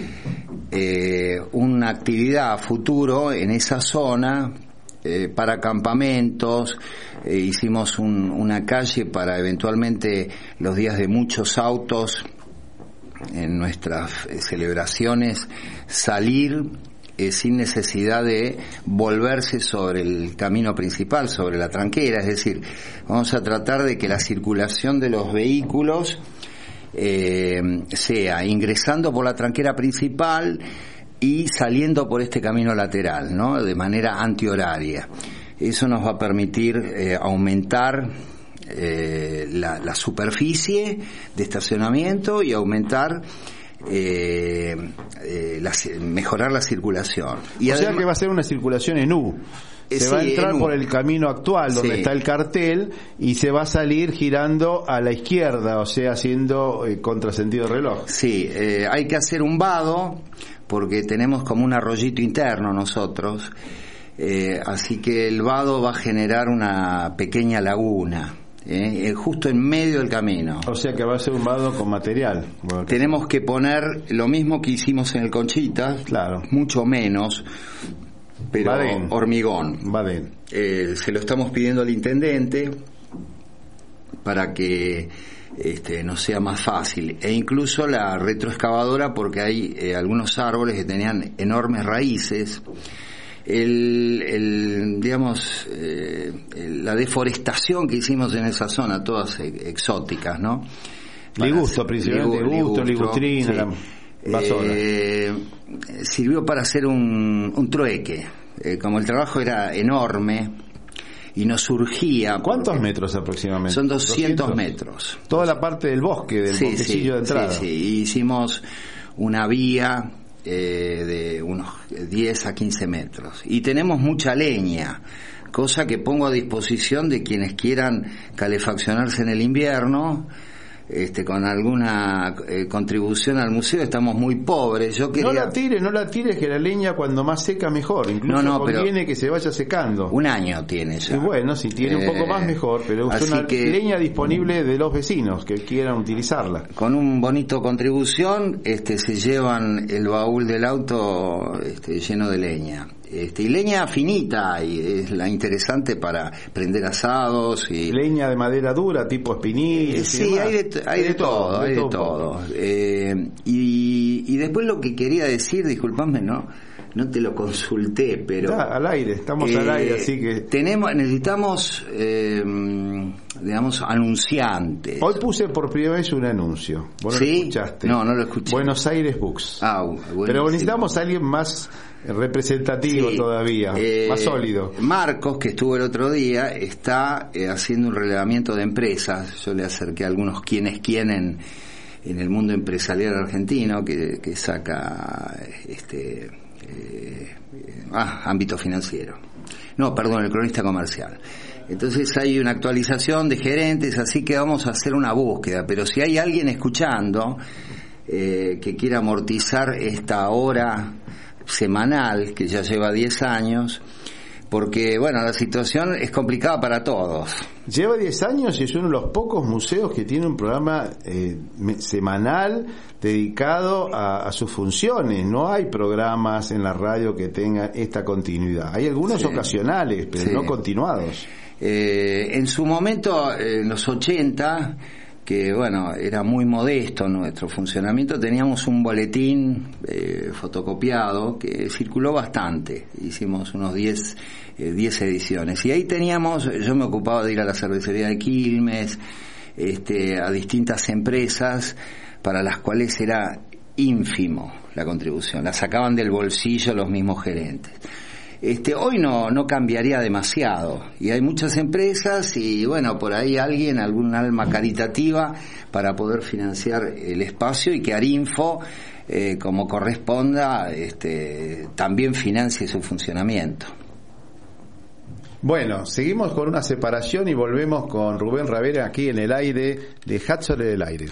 Speaker 9: eh, una actividad a futuro en esa zona. Eh, para campamentos, eh, hicimos un, una calle para eventualmente los días de muchos autos en nuestras eh, celebraciones salir eh, sin necesidad de volverse sobre el camino principal, sobre la tranquera, es decir, vamos a tratar de que la circulación de los vehículos eh, sea ingresando por la tranquera principal y saliendo por este camino lateral, ¿no? De manera antihoraria. Eso nos va a permitir eh, aumentar eh, la, la superficie de estacionamiento y aumentar eh, eh, la, mejorar la circulación. Y
Speaker 4: o
Speaker 9: además,
Speaker 4: sea que va a ser una circulación en U. Se
Speaker 9: sí,
Speaker 4: va a entrar
Speaker 9: en U.
Speaker 4: por el camino actual donde
Speaker 9: sí.
Speaker 4: está el cartel y se va a salir girando a la izquierda, o sea, haciendo eh, contrasentido reloj.
Speaker 9: Sí, eh, hay que hacer un vado porque tenemos como un arroyito interno nosotros, eh, así que el vado va a generar una pequeña laguna, eh, justo en medio del camino.
Speaker 4: O sea que va a ser un vado con material.
Speaker 9: Tenemos que poner lo mismo que hicimos en el Conchita,
Speaker 4: claro,
Speaker 9: mucho menos, pero
Speaker 4: Badén.
Speaker 9: hormigón.
Speaker 4: Badén.
Speaker 9: Eh, se lo estamos pidiendo al intendente para que Este, no sea más fácil, e incluso la retroexcavadora, porque hay eh, algunos árboles que tenían enormes raíces. El, el digamos eh, el, la deforestación que hicimos en esa zona, todas exóticas, ¿no?
Speaker 4: Ligusto, principalmente, ligusto, ligustrina,
Speaker 9: sí.
Speaker 4: la
Speaker 9: eh, sirvió para hacer un, un trueque. Eh, como el trabajo era enorme y nos surgía...
Speaker 4: ¿Cuántos metros aproximadamente?
Speaker 9: Son doscientos metros.
Speaker 4: Toda la parte del bosque, del
Speaker 9: sí,
Speaker 4: bosquecillo
Speaker 9: sí,
Speaker 4: de entrada.
Speaker 9: Sí, sí, hicimos una vía eh, de unos diez a quince metros. Y tenemos mucha leña, cosa que pongo a disposición de quienes quieran calefaccionarse en el invierno. Este, con alguna eh, contribución al museo. Estamos muy pobres. Yo quería...
Speaker 4: No la tires, no la tires, que la leña cuando más seca mejor. Incluso
Speaker 9: no, no,
Speaker 4: conviene
Speaker 9: pero
Speaker 4: que se vaya secando.
Speaker 9: Un año tiene ya.
Speaker 4: Y bueno, si tiene
Speaker 9: eh,
Speaker 4: un poco más mejor, pero es una
Speaker 9: que,
Speaker 4: leña disponible de los vecinos que quieran utilizarla.
Speaker 9: Con un bonito contribución, este, se llevan el baúl del auto este, lleno de leña. Este, y leña finita, y es la interesante para prender asados. Y
Speaker 4: leña de madera dura, tipo espinillos.
Speaker 9: Eh, sí, hay de, hay de, de todo, todo, hay de todo. todo. Eh, y, y después lo que quería decir, disculpame, no no te lo consulté, pero...
Speaker 4: Ya, al aire, estamos
Speaker 9: eh,
Speaker 4: al aire, así que...
Speaker 9: tenemos Necesitamos, eh, digamos, anunciantes.
Speaker 4: Hoy puse por primera vez un anuncio. ¿Vos no
Speaker 9: ¿Sí?
Speaker 4: lo escuchaste?
Speaker 9: No, no lo escuché.
Speaker 4: Buenos Aires Books.
Speaker 9: Ah, buenísimo.
Speaker 4: Pero necesitamos a alguien más representativo
Speaker 9: sí,
Speaker 4: todavía,
Speaker 9: eh,
Speaker 4: más sólido.
Speaker 9: Marcos, que estuvo el otro día, está eh, haciendo un relevamiento de empresas. Yo le acerqué a algunos quienes quieren en el mundo empresarial argentino, que, que saca este eh, ah, ámbito financiero. No, perdón, el cronista comercial. Entonces hay una actualización de gerentes, así que vamos a hacer una búsqueda. Pero si hay alguien escuchando eh, que quiera amortizar esta hora semanal, que ya lleva diez años, porque, bueno, la situación es complicada para todos.
Speaker 4: Lleva diez años y es uno de los pocos museos que tiene un programa eh, semanal dedicado a, a sus funciones. No hay programas en la radio que tengan esta continuidad. Hay algunos sí. ocasionales, pero sí. no continuados.
Speaker 9: Eh, en su momento, en los ochenta, que bueno, era muy modesto nuestro funcionamiento, teníamos un boletín eh, fotocopiado que circuló bastante, hicimos unos diez ediciones, y ahí teníamos, yo me ocupaba de ir a la cervecería de Quilmes, este, a distintas empresas para las cuales era ínfimo la contribución, la sacaban del bolsillo los mismos gerentes. Este, hoy no, no cambiaría demasiado, y hay muchas empresas y bueno, por ahí alguien, algún alma caritativa para poder financiar el espacio y que Arinfo, eh, como corresponda, este, también financie su funcionamiento.
Speaker 4: Bueno, seguimos con una separación y volvemos con Rubén Ravera aquí en el aire de Hudson en el aire.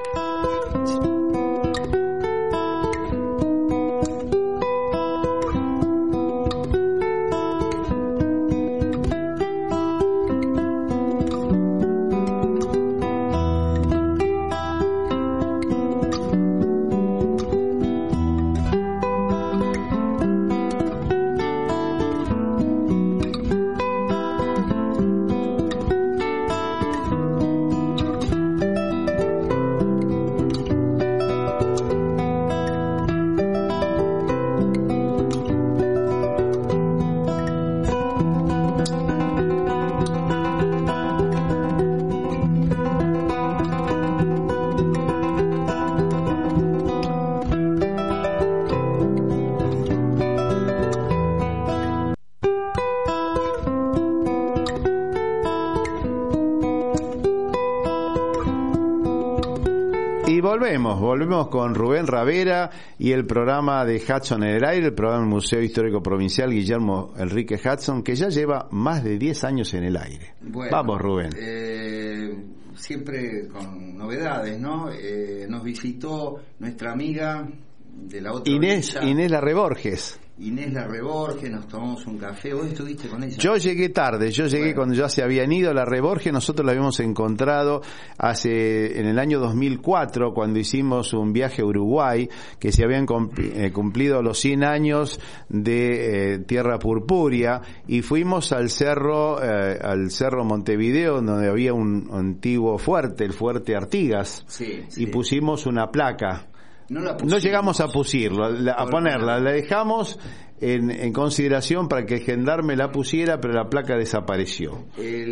Speaker 4: Volvemos, volvemos con Rubén Ravera y el programa de Hudson en el aire, el programa del Museo Histórico Provincial Guillermo Enrique Hudson, que ya lleva más de diez años en el aire. Bueno, vamos, Rubén.
Speaker 9: Eh, siempre con novedades, ¿no? Eh, nos visitó nuestra amiga de la otra
Speaker 4: Inés,
Speaker 9: orilla,
Speaker 4: Inés Larreborges.
Speaker 9: Inés Larreborges, nos tomamos un café. ¿Vos estuviste con ella?
Speaker 4: Yo llegué tarde, yo llegué bueno. cuando ya se habían ido. Larreborges nosotros la habíamos encontrado hace en el año dos mil cuatro, cuando hicimos un viaje a Uruguay, que se habían cumplido los cien años de eh, Tierra Purpúrea, y fuimos al cerro, eh, al cerro Montevideo, donde había un antiguo fuerte, el Fuerte Artigas,
Speaker 9: sí,
Speaker 4: y
Speaker 9: sí.
Speaker 4: pusimos una placa.
Speaker 9: No, la
Speaker 4: no llegamos a pusirlo, a ponerla, la dejamos en, en consideración para que el gendarme la pusiera, pero la placa desapareció.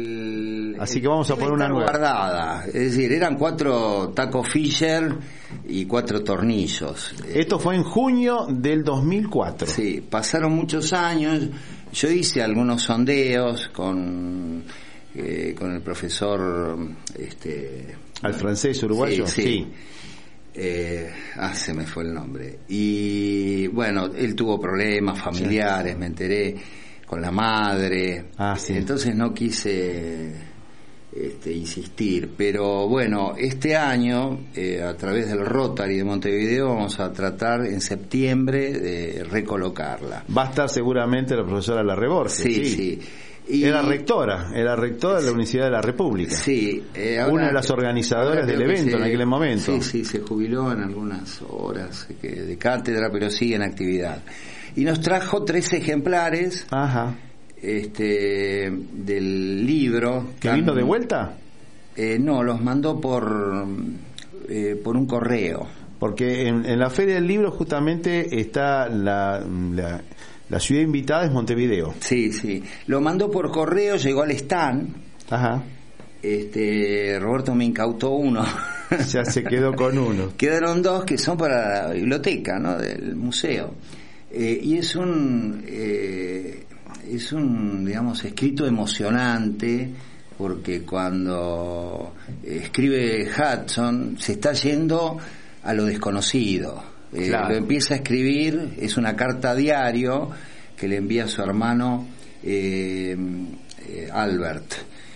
Speaker 9: El,
Speaker 4: Así
Speaker 9: el,
Speaker 4: que vamos a poner una nueva.
Speaker 9: Guardada, es decir, eran cuatro Taco Fisher y cuatro tornillos.
Speaker 4: Esto fue en junio del dos mil cuatro.
Speaker 9: Sí, pasaron muchos años. Yo hice algunos sondeos con eh, con el profesor, este,
Speaker 4: al francés uruguayo.
Speaker 9: Sí. sí. sí. Eh, ah, se me fue el nombre. Y bueno, él tuvo problemas familiares, sí. me enteré, con la madre.
Speaker 4: Ah, sí.
Speaker 9: Entonces no quise este, insistir. Pero bueno, este año, eh, a través del Rotary de Montevideo, vamos a tratar en septiembre de recolocarla.
Speaker 4: Va a estar seguramente la profesora Larreborges.
Speaker 9: Sí, sí. sí.
Speaker 4: Y era rectora, era rectora de la Universidad de la República.
Speaker 9: Sí, eh, ahora,
Speaker 4: una de las organizadoras del evento
Speaker 9: se,
Speaker 4: en aquel momento.
Speaker 9: Sí, sí, se jubiló en algunas horas que, de cátedra, pero sigue en actividad. Y nos trajo tres ejemplares
Speaker 4: Ajá.
Speaker 9: este del libro.
Speaker 4: ¿Que vino de vuelta?
Speaker 9: Eh, no, los mandó por eh, por un correo.
Speaker 4: Porque en, en la Feria del Libro justamente está la... la La ciudad invitada es Montevideo.
Speaker 9: Sí, sí. Lo mandó por correo, llegó al stand.
Speaker 4: Ajá.
Speaker 9: Este, Roberto me incautó uno.
Speaker 4: Ya se quedó con uno.
Speaker 9: Quedaron dos que son para la biblioteca, ¿no? Del museo. Eh, y es un, eh, es un, digamos, escrito emocionante, porque cuando escribe Hudson se está yendo a lo desconocido. Eh, claro. Lo empieza a escribir, es una carta a diario que le envía a su hermano eh, eh, Albert,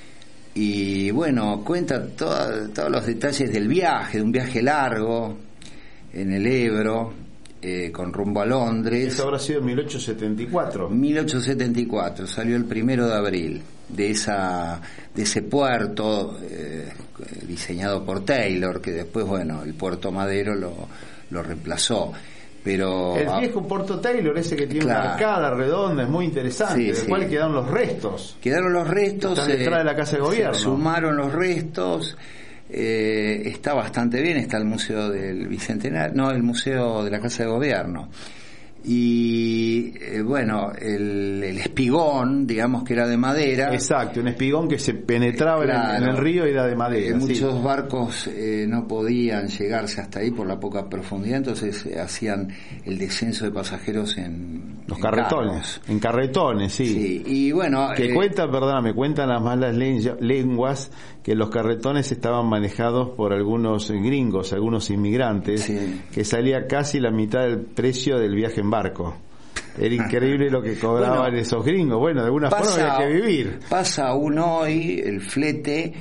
Speaker 9: y bueno, cuenta toda, todos los detalles del viaje, de un viaje largo en el Ebro, eh, con rumbo a Londres.
Speaker 4: Eso habrá sido en mil ochocientos setenta y cuatro.
Speaker 9: mil ochocientos setenta y cuatro, salió el primero de abril de esa de ese puerto eh, diseñado por Taylor, que después, bueno, el Puerto Madero lo lo reemplazó, pero
Speaker 4: el viejo Puerto Taylor, ese que tiene claro. una arcada redonda, es muy interesante,
Speaker 9: sí,
Speaker 4: del
Speaker 9: sí.
Speaker 4: cual quedaron los restos
Speaker 9: quedaron los restos
Speaker 4: están detrás eh, de la Casa de Gobierno,
Speaker 9: se sumaron los restos, eh, está bastante bien, está el Museo del Bicentenario, no, el Museo de la Casa de Gobierno, y eh, eh, bueno, el, el espigón, digamos que era de madera.
Speaker 4: Exacto, un espigón que se penetraba claro, en, el, en el río y era de madera.
Speaker 9: Eh, muchos
Speaker 4: sí.
Speaker 9: barcos eh, no podían llegarse hasta ahí por la poca profundidad, entonces eh, hacían el descenso de pasajeros en
Speaker 4: los
Speaker 9: en
Speaker 4: carretones,
Speaker 9: carros.
Speaker 4: en carretones, sí.
Speaker 9: sí. Y bueno,
Speaker 4: que
Speaker 9: eh,
Speaker 4: cuentan, perdóname, cuentan las malas lenguas que los carretones estaban manejados por algunos gringos, algunos inmigrantes, sí. que salía casi la mitad del precio del viaje en barco. Era increíble lo que cobraban bueno, esos gringos. Bueno, de alguna pasa, forma había que vivir.
Speaker 9: Pasa aún hoy, el flete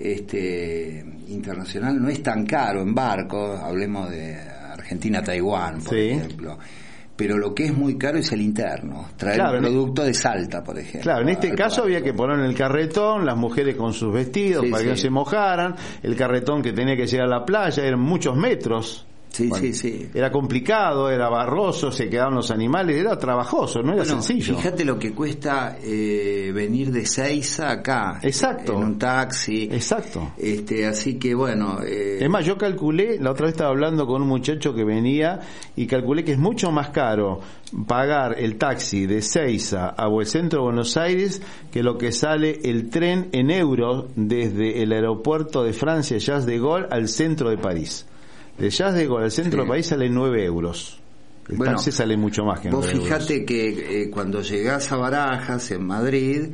Speaker 9: este internacional no es tan caro en barco, hablemos de Argentina-Taiwán, por sí. ejemplo. Pero lo que es muy caro es el interno, traer claro, un producto de Salta, por ejemplo.
Speaker 4: Claro, en este caso había que poner en el carretón, las mujeres con sus vestidos sí, para sí. que no se mojaran, el carretón que tenía que llegar a la playa, eran muchos metros.
Speaker 9: Sí,
Speaker 4: bueno,
Speaker 9: sí, sí.
Speaker 4: Era complicado, era barroso, se quedaban los animales, era trabajoso, no era bueno, sencillo.
Speaker 9: Fíjate lo que cuesta eh, venir de Seiza acá.
Speaker 4: Exacto.
Speaker 9: En un taxi.
Speaker 4: Exacto.
Speaker 9: Este, así que bueno. Eh...
Speaker 4: Es más, yo calculé, la otra vez estaba hablando con un muchacho que venía y calculé que es mucho más caro pagar el taxi de Seiza a el centro de Buenos Aires que lo que sale el tren en euros desde el aeropuerto de Francia, Charles de Gaulle, al centro de París. De Charles de Gaulle al centro sí. del país sale nueve euros. El bueno, taxi sale mucho más que nueve euros.
Speaker 9: Vos fijate que eh, cuando llegás a Barajas, en Madrid,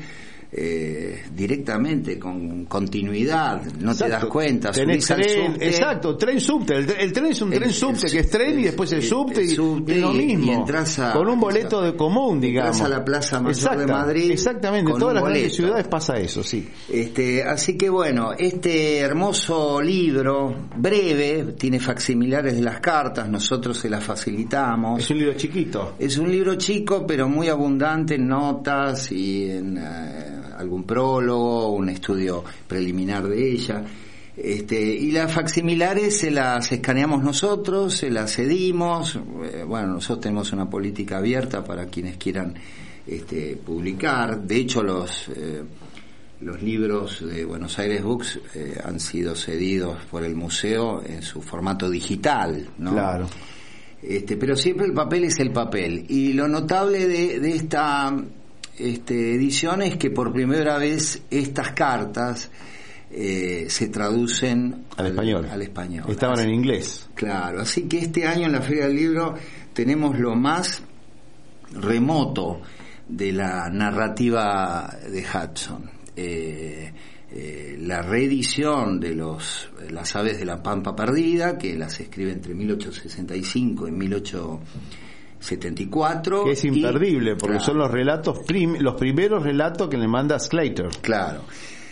Speaker 9: eh, directamente, con continuidad, no exacto. te das cuenta,
Speaker 4: tenés tren, exacto, tren subte, el, el tren es un el, tren subte el, que es tren el, y después el subte, el, el subte y, y lo mismo, y entras a, con un boleto de común, digamos.
Speaker 9: Entras a la Plaza Mayor Exacta, de Madrid.
Speaker 4: Exactamente, en todas las grandes ciudades pasa eso, sí.
Speaker 9: Este, así que bueno, este hermoso libro, breve, tiene facsimilares de las cartas, nosotros se las facilitamos.
Speaker 4: Es un libro chiquito.
Speaker 9: Es un libro chico, pero muy abundante en notas y en eh, algún prólogo, un estudio preliminar de ella. Este, y las facsimilares se las escaneamos nosotros, se las cedimos. Eh, bueno, nosotros tenemos una política abierta para quienes quieran este, publicar. De hecho, los eh, los libros de Buenos Aires Books eh, han sido cedidos por el museo en su formato digital, ¿no?
Speaker 4: Claro.
Speaker 9: Este, pero siempre el papel es el papel. Y lo notable de, de esta Este, edición es que por primera vez estas cartas eh, se traducen
Speaker 4: al, al español.
Speaker 9: Al español.
Speaker 4: Estaban
Speaker 9: así,
Speaker 4: en inglés.
Speaker 9: Claro, así que este año en la Feria del Libro tenemos lo más remoto de la narrativa de Hudson. Eh, eh, la reedición de los Las aves de la Pampa perdida, que las escribe entre mil ochocientos sesenta y cinco y mil ochocientos setenta y cuatro,
Speaker 4: que es imperdible, y, porque claro, son los relatos prim, los primeros relatos que le manda Sclater.
Speaker 9: Claro.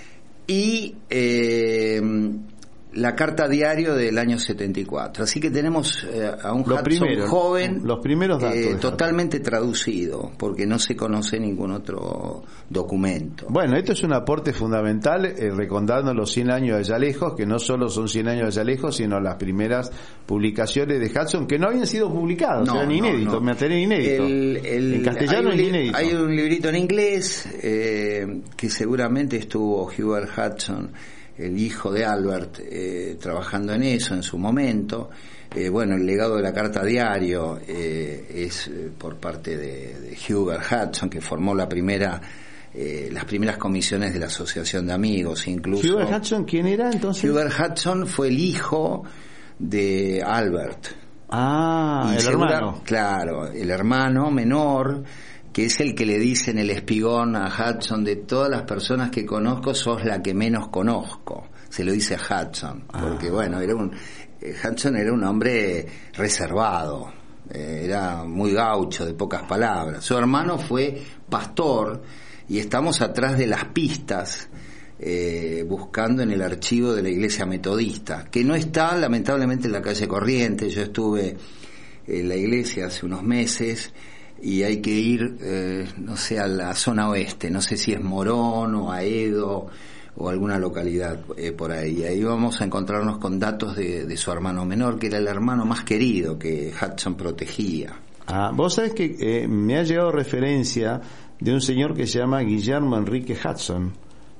Speaker 9: Y eh, la carta diario del año setenta y cuatro. Así que tenemos eh, a un Hudson primero, joven,
Speaker 4: los primeros datos
Speaker 9: eh, totalmente traducido, porque no se conoce ningún otro documento.
Speaker 4: Bueno, esto es un aporte fundamental, eh, recordando los cien años de Ayalejos, que no solo son cien años de Ayalejos, sino las primeras publicaciones de Hudson, que no habían sido publicadas, no, eran inéditos, no, no. material inédito. El, el, en castellano es inédito.
Speaker 9: Hay un librito en inglés, eh, que seguramente estuvo Hubert Hudson, el hijo de Albert, eh, trabajando en eso en su momento. Eh, bueno, el legado de la carta diario eh, es eh, por parte de, de Hubert Hudson, que formó la primera eh, las primeras comisiones de la Asociación de Amigos, incluso.
Speaker 4: ¿Hubert Hudson quién era entonces?
Speaker 9: Hubert Hudson fue el hijo de Albert.
Speaker 4: Ah,
Speaker 9: y
Speaker 4: el
Speaker 9: segura,
Speaker 4: hermano.
Speaker 9: Claro, el hermano menor, que es el que le dice en el espigón a Hudson: de todas las personas que conozco, sos la que menos conozco. Se lo dice a Hudson, porque ah. bueno, era un eh, Hudson era un hombre reservado, eh, era muy gaucho, de pocas palabras. Su hermano fue pastor, y estamos atrás de las pistas eh, buscando en el archivo de la Iglesia Metodista, que no está lamentablemente en la calle Corrientes. Yo estuve en la iglesia hace unos meses y hay que ir, eh, no sé, a la zona oeste, no sé si es Morón o Aedo o alguna localidad eh, por ahí. Ahí vamos a encontrarnos con datos de, de su hermano menor, que era el hermano más querido que Hudson protegía.
Speaker 4: Ah, vos sabés que eh, me ha llegado referencia de un señor que se llama Guillermo Enrique Hudson.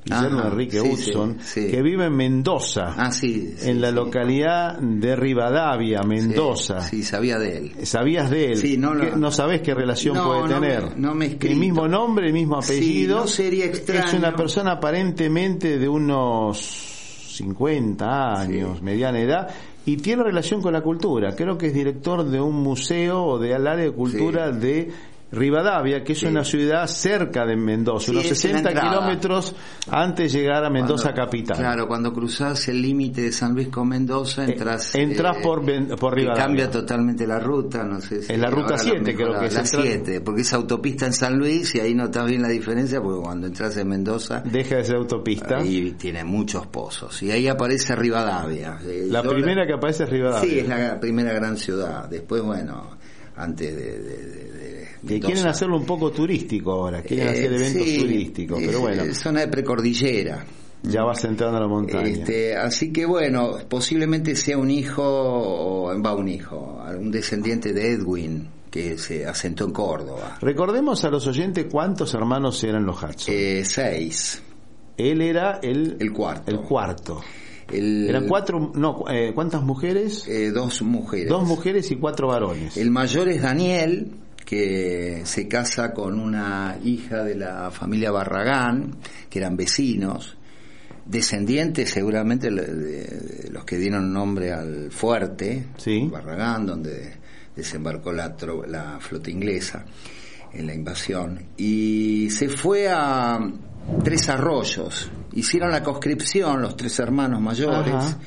Speaker 4: Guillermo Ajá, Enrique sí, Hudson, sí, sí. que vive en Mendoza,
Speaker 9: ah, sí, sí,
Speaker 4: en la
Speaker 9: sí.
Speaker 4: localidad de Rivadavia, Mendoza.
Speaker 9: Sí, sí, sabía de él.
Speaker 4: ¿Sabías de él?
Speaker 9: Sí, no,
Speaker 4: no, no sabés qué relación
Speaker 9: no,
Speaker 4: puede
Speaker 9: no
Speaker 4: tener.
Speaker 9: Me, no me
Speaker 4: el mismo nombre, el mismo apellido.
Speaker 9: Sí, no sería extraño.
Speaker 4: Es una persona aparentemente de unos cincuenta años, sí. mediana edad, y tiene relación con la cultura. Creo que es director de un museo o del área de cultura sí. de Rivadavia, que es sí. una ciudad cerca de Mendoza, sí, unos sesenta kilómetros antes de llegar a Mendoza
Speaker 9: cuando,
Speaker 4: capital.
Speaker 9: Claro, cuando cruzás el límite de San Luis con Mendoza, entras...
Speaker 4: Eh, entras eh, por, por Rivadavia.
Speaker 9: Cambia totalmente la ruta, no sé si...
Speaker 4: En la ruta siete creo que es.
Speaker 9: La siete, porque es autopista en San Luis y ahí notas bien la diferencia, porque cuando entras en Mendoza...
Speaker 4: Deja de ser autopista.
Speaker 9: Ahí tiene muchos pozos. Y ahí aparece Rivadavia.
Speaker 4: La Yo primera la, que aparece es Rivadavia.
Speaker 9: Sí, es la primera gran ciudad. Después, bueno, antes de... de, de, de
Speaker 4: que quieren hacerlo un poco turístico ahora, quieren eh, hacer eventos sí, turísticos, pero bueno.
Speaker 9: Es zona de precordillera.
Speaker 4: Ya vas entrando a la montaña.
Speaker 9: Este, así que bueno, posiblemente sea un hijo, o va un hijo, un descendiente de Edwin, que se asentó en Córdoba.
Speaker 4: Recordemos a los oyentes cuántos hermanos eran los Hudson.
Speaker 9: Eh, seis.
Speaker 4: Él era el,
Speaker 9: el cuarto.
Speaker 4: El cuarto.
Speaker 9: El,
Speaker 4: Eran cuatro, no, eh, ¿cuántas mujeres?
Speaker 9: Eh, dos mujeres.
Speaker 4: Dos mujeres y cuatro varones.
Speaker 9: El mayor es Daniel, que se casa con una hija de la familia Barragán, que eran vecinos, descendientes seguramente de los que dieron nombre al fuerte,
Speaker 4: sí.
Speaker 9: Barragán, donde desembarcó la, la flota inglesa en la invasión, y se fue a Tres Arroyos, hicieron la conscripción los tres hermanos mayores. Ajá.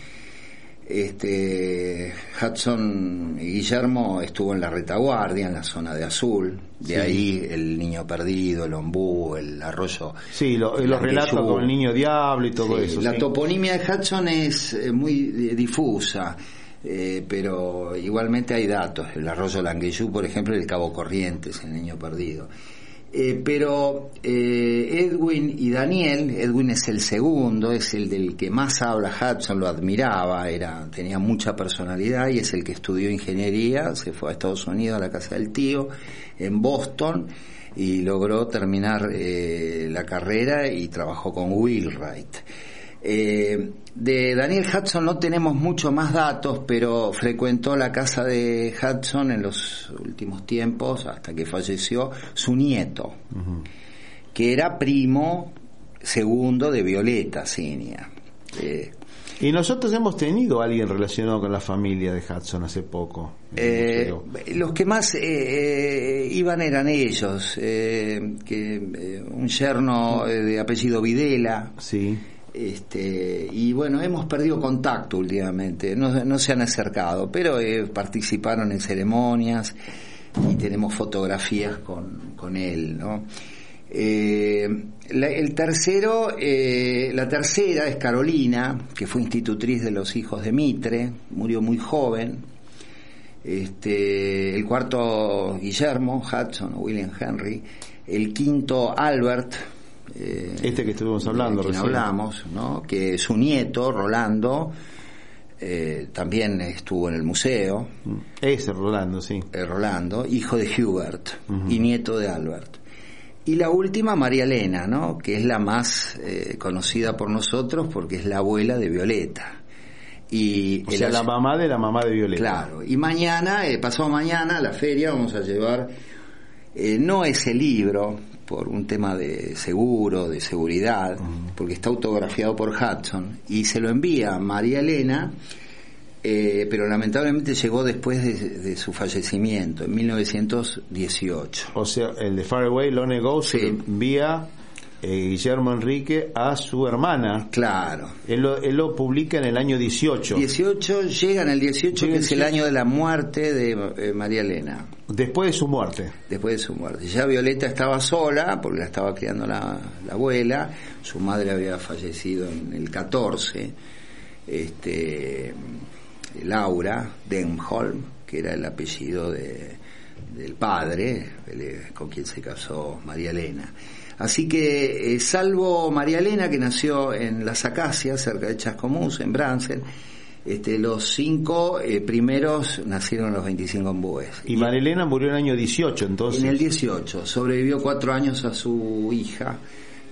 Speaker 9: Este Hudson y Guillermo estuvo en la retaguardia, en la zona de Azul, de sí. ahí el niño perdido, el ombú, el arroyo.
Speaker 4: Sí, lo, los relatos con el niño diablo y todo
Speaker 9: sí,
Speaker 4: eso.
Speaker 9: La
Speaker 4: sí.
Speaker 9: toponimia de Hudson es muy difusa, eh, pero igualmente hay datos. El arroyo Langueyú, por ejemplo, y el Cabo Corrientes, el niño perdido. Eh, pero eh, Edwin y Daniel, Edwin es el segundo, es el del que más habla Hudson, lo admiraba, era, tenía mucha personalidad y es el que estudió ingeniería, se fue a Estados Unidos a la casa del tío en Boston y logró terminar eh, la carrera y trabajó con Wheelwright. Eh, de Daniel Hudson no tenemos mucho más datos, pero frecuentó la casa de Hudson en los últimos tiempos, hasta que falleció, su nieto, uh-huh. que era primo segundo de Violeta Cinia. Eh,
Speaker 4: y nosotros hemos tenido a alguien relacionado con la familia de Hudson hace poco.
Speaker 9: Eh, los que más eh, eh, iban eran ellos, eh, que eh, un yerno eh, de apellido Videla.
Speaker 4: Sí.
Speaker 9: Este, y bueno, hemos perdido contacto últimamente, no, no se han acercado, pero eh, participaron en ceremonias y tenemos fotografías con, con él, ¿no? Eh, la, el tercero, eh, la tercera es Carolina, que fue institutriz de los hijos de Mitre, murió muy joven. Este, el cuarto, Guillermo Hudson, William Henry. El quinto, Albert.
Speaker 4: Eh, este que estuvimos hablando
Speaker 9: recién hablamos, ¿no? Que su nieto Rolando eh, también estuvo en el museo.
Speaker 4: Ese Rolando, sí.
Speaker 9: Eh, Rolando, hijo de Hubert, uh-huh. y nieto de Albert. Y la última, María Elena, ¿no? Que es la más eh, conocida por nosotros porque es la abuela de Violeta. Y
Speaker 4: o sea, el, la mamá de la mamá de Violeta.
Speaker 9: Claro. Y mañana, eh, pasado mañana, a la feria vamos a llevar eh, no ese libro, por un tema de seguro, de seguridad, uh-huh. porque está autografiado por Hudson, y se lo envía a María Elena, eh, pero lamentablemente llegó después de, de su fallecimiento, en mil novecientos dieciocho.
Speaker 4: O sea, el de Far Away, Long Ago, sí. se envía eh, Guillermo Enrique a su hermana.
Speaker 9: Claro.
Speaker 4: Él lo, él lo publica en el año dieciocho.
Speaker 9: dieciocho, llega en el dieciocho, llega que es el año de la muerte de eh, María Elena.
Speaker 4: Después de su muerte.
Speaker 9: Después de su muerte. Ya Violeta estaba sola, porque la estaba criando la, la abuela. Su madre había fallecido en el catorce. Este, Laura Denholm, que era el apellido de, del padre, con quien se casó María Elena. Así que, eh, salvo María Elena, que nació en Las Acacias, cerca de Chascomús, en Bransen, Este, los cinco eh, primeros nacieron a los veinticinco embúes.
Speaker 4: Y María Elena murió en el año dieciocho, entonces.
Speaker 9: En el dieciocho. Sobrevivió cuatro años a su hija,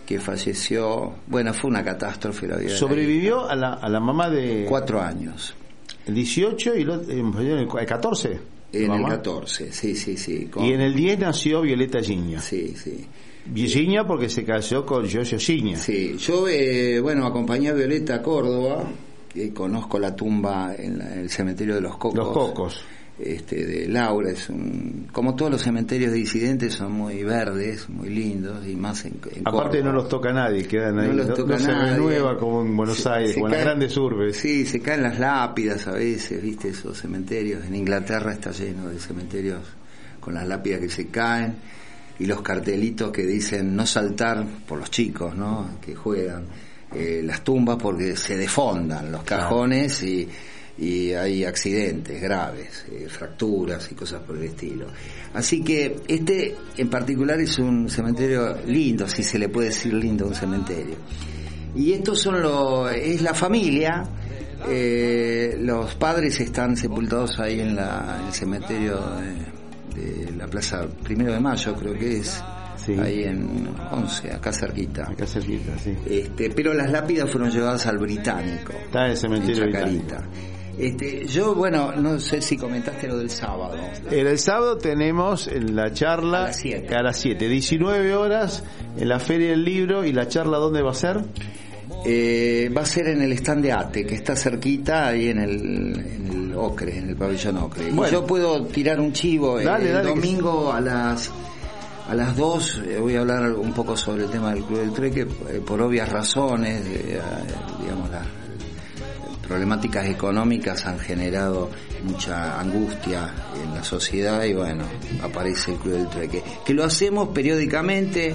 Speaker 9: que falleció, bueno, fue una catástrofe la vida.
Speaker 4: ¿Sobrevivió a la, a la mamá de...?
Speaker 9: Cuatro años.
Speaker 4: ¿El dieciocho y lo, en el catorce?
Speaker 9: En el catorce, sí, sí, sí. Con...
Speaker 4: Y en el diez nació Violeta Giña.
Speaker 9: Sí, sí.
Speaker 4: Giña porque se casó con Giorgio Giña.
Speaker 9: Sí, yo, eh, bueno, acompañé a Violeta a Córdoba, y conozco la tumba en, la, en el cementerio de los Cocos.
Speaker 4: Los Cocos.
Speaker 9: Este, de Laura, es un, como todos los cementerios de disidentes, son muy verdes, muy lindos, y más en, en
Speaker 4: aparte
Speaker 9: Córdoba.
Speaker 4: No los toca nadie, quedan ahí,
Speaker 9: no, los
Speaker 4: no,
Speaker 9: toca
Speaker 4: no se
Speaker 9: nadie.
Speaker 4: renueva como en Buenos
Speaker 9: se,
Speaker 4: Aires,
Speaker 9: se
Speaker 4: como en las grandes urbes.
Speaker 9: Sí, se caen las lápidas a veces, viste, esos cementerios. En Inglaterra está lleno de cementerios con las lápidas que se caen, y los cartelitos que dicen no saltar por los chicos, ¿no?, que juegan eh, las tumbas porque se defondan los cajones, claro. y y hay accidentes graves, eh, fracturas y cosas por el estilo. Así que este en particular es un cementerio lindo, si se le puede decir lindo a un cementerio. Y estos son los, es la familia, eh, los padres están sepultados ahí en, la, en el cementerio de, de la Plaza Primero de Mayo, creo que es. Sí. Ahí en once, acá cerquita.
Speaker 4: Acá cerquita, sí.
Speaker 9: Este, pero las lápidas fueron llevadas al Británico.
Speaker 4: Está en el cementerio
Speaker 9: en Chacarita. Este, yo, bueno, no sé si comentaste lo del sábado.
Speaker 4: El, el sábado tenemos la charla a las siete, diecinueve horas en la Feria del Libro. ¿Y la charla dónde va a ser?
Speaker 9: Eh, va a ser en el stand de ATE, que está cerquita, ahí en el, en el Ocre, en el pabellón Ocre. Bueno. Y yo puedo tirar un chivo.
Speaker 4: Dale,
Speaker 9: el
Speaker 4: dale,
Speaker 9: domingo a las... A las dos eh, voy a hablar un poco sobre el tema del Club del Trueque, eh, por obvias razones, eh, digamos, las problemáticas económicas han generado mucha angustia en la sociedad y bueno, aparece el Club del Trueque, que lo hacemos periódicamente,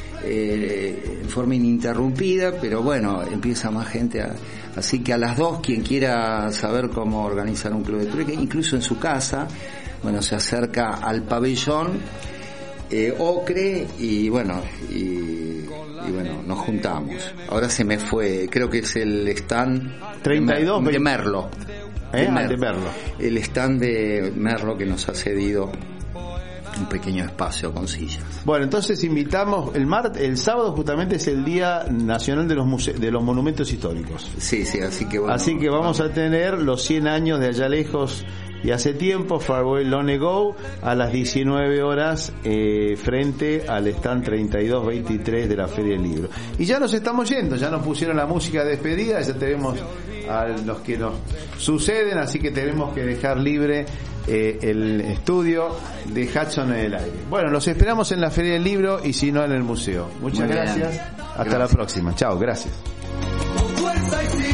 Speaker 9: eh, en forma ininterrumpida, pero bueno, empieza más gente a... Así que a las dos, quien quiera saber cómo organizar un Club del Trueque, incluso en su casa, bueno, se acerca al pabellón Eh, Ocre y bueno y, y bueno nos juntamos. Ahora se me fue, creo que es el stand
Speaker 4: treinta y dos
Speaker 9: de, Mer- de Merlo,
Speaker 4: ¿Eh?
Speaker 9: de, Mer-
Speaker 4: de Merlo,
Speaker 9: el stand de Merlo que nos ha cedido un pequeño espacio con sillas.
Speaker 4: Bueno, entonces invitamos el martes, el sábado justamente es el Día Nacional de los muse- de los Monumentos Históricos.
Speaker 9: Sí, sí, así que bueno,
Speaker 4: así que vamos, vamos a tener los cien años de Allá Lejos y Hace Tiempo, Farewell Long Ago, a las diecinueve horas eh, frente al stand treinta y dos veintitrés de la Feria del Libro. Y ya nos estamos yendo, ya nos pusieron la música de despedida, ya tenemos a los que nos suceden, así que tenemos que dejar libre eh, el estudio de Hudson en el aire. Bueno, los esperamos en la Feria del Libro y si no en el museo. Muchas gracias, hasta gracias. La próxima. Chao, gracias.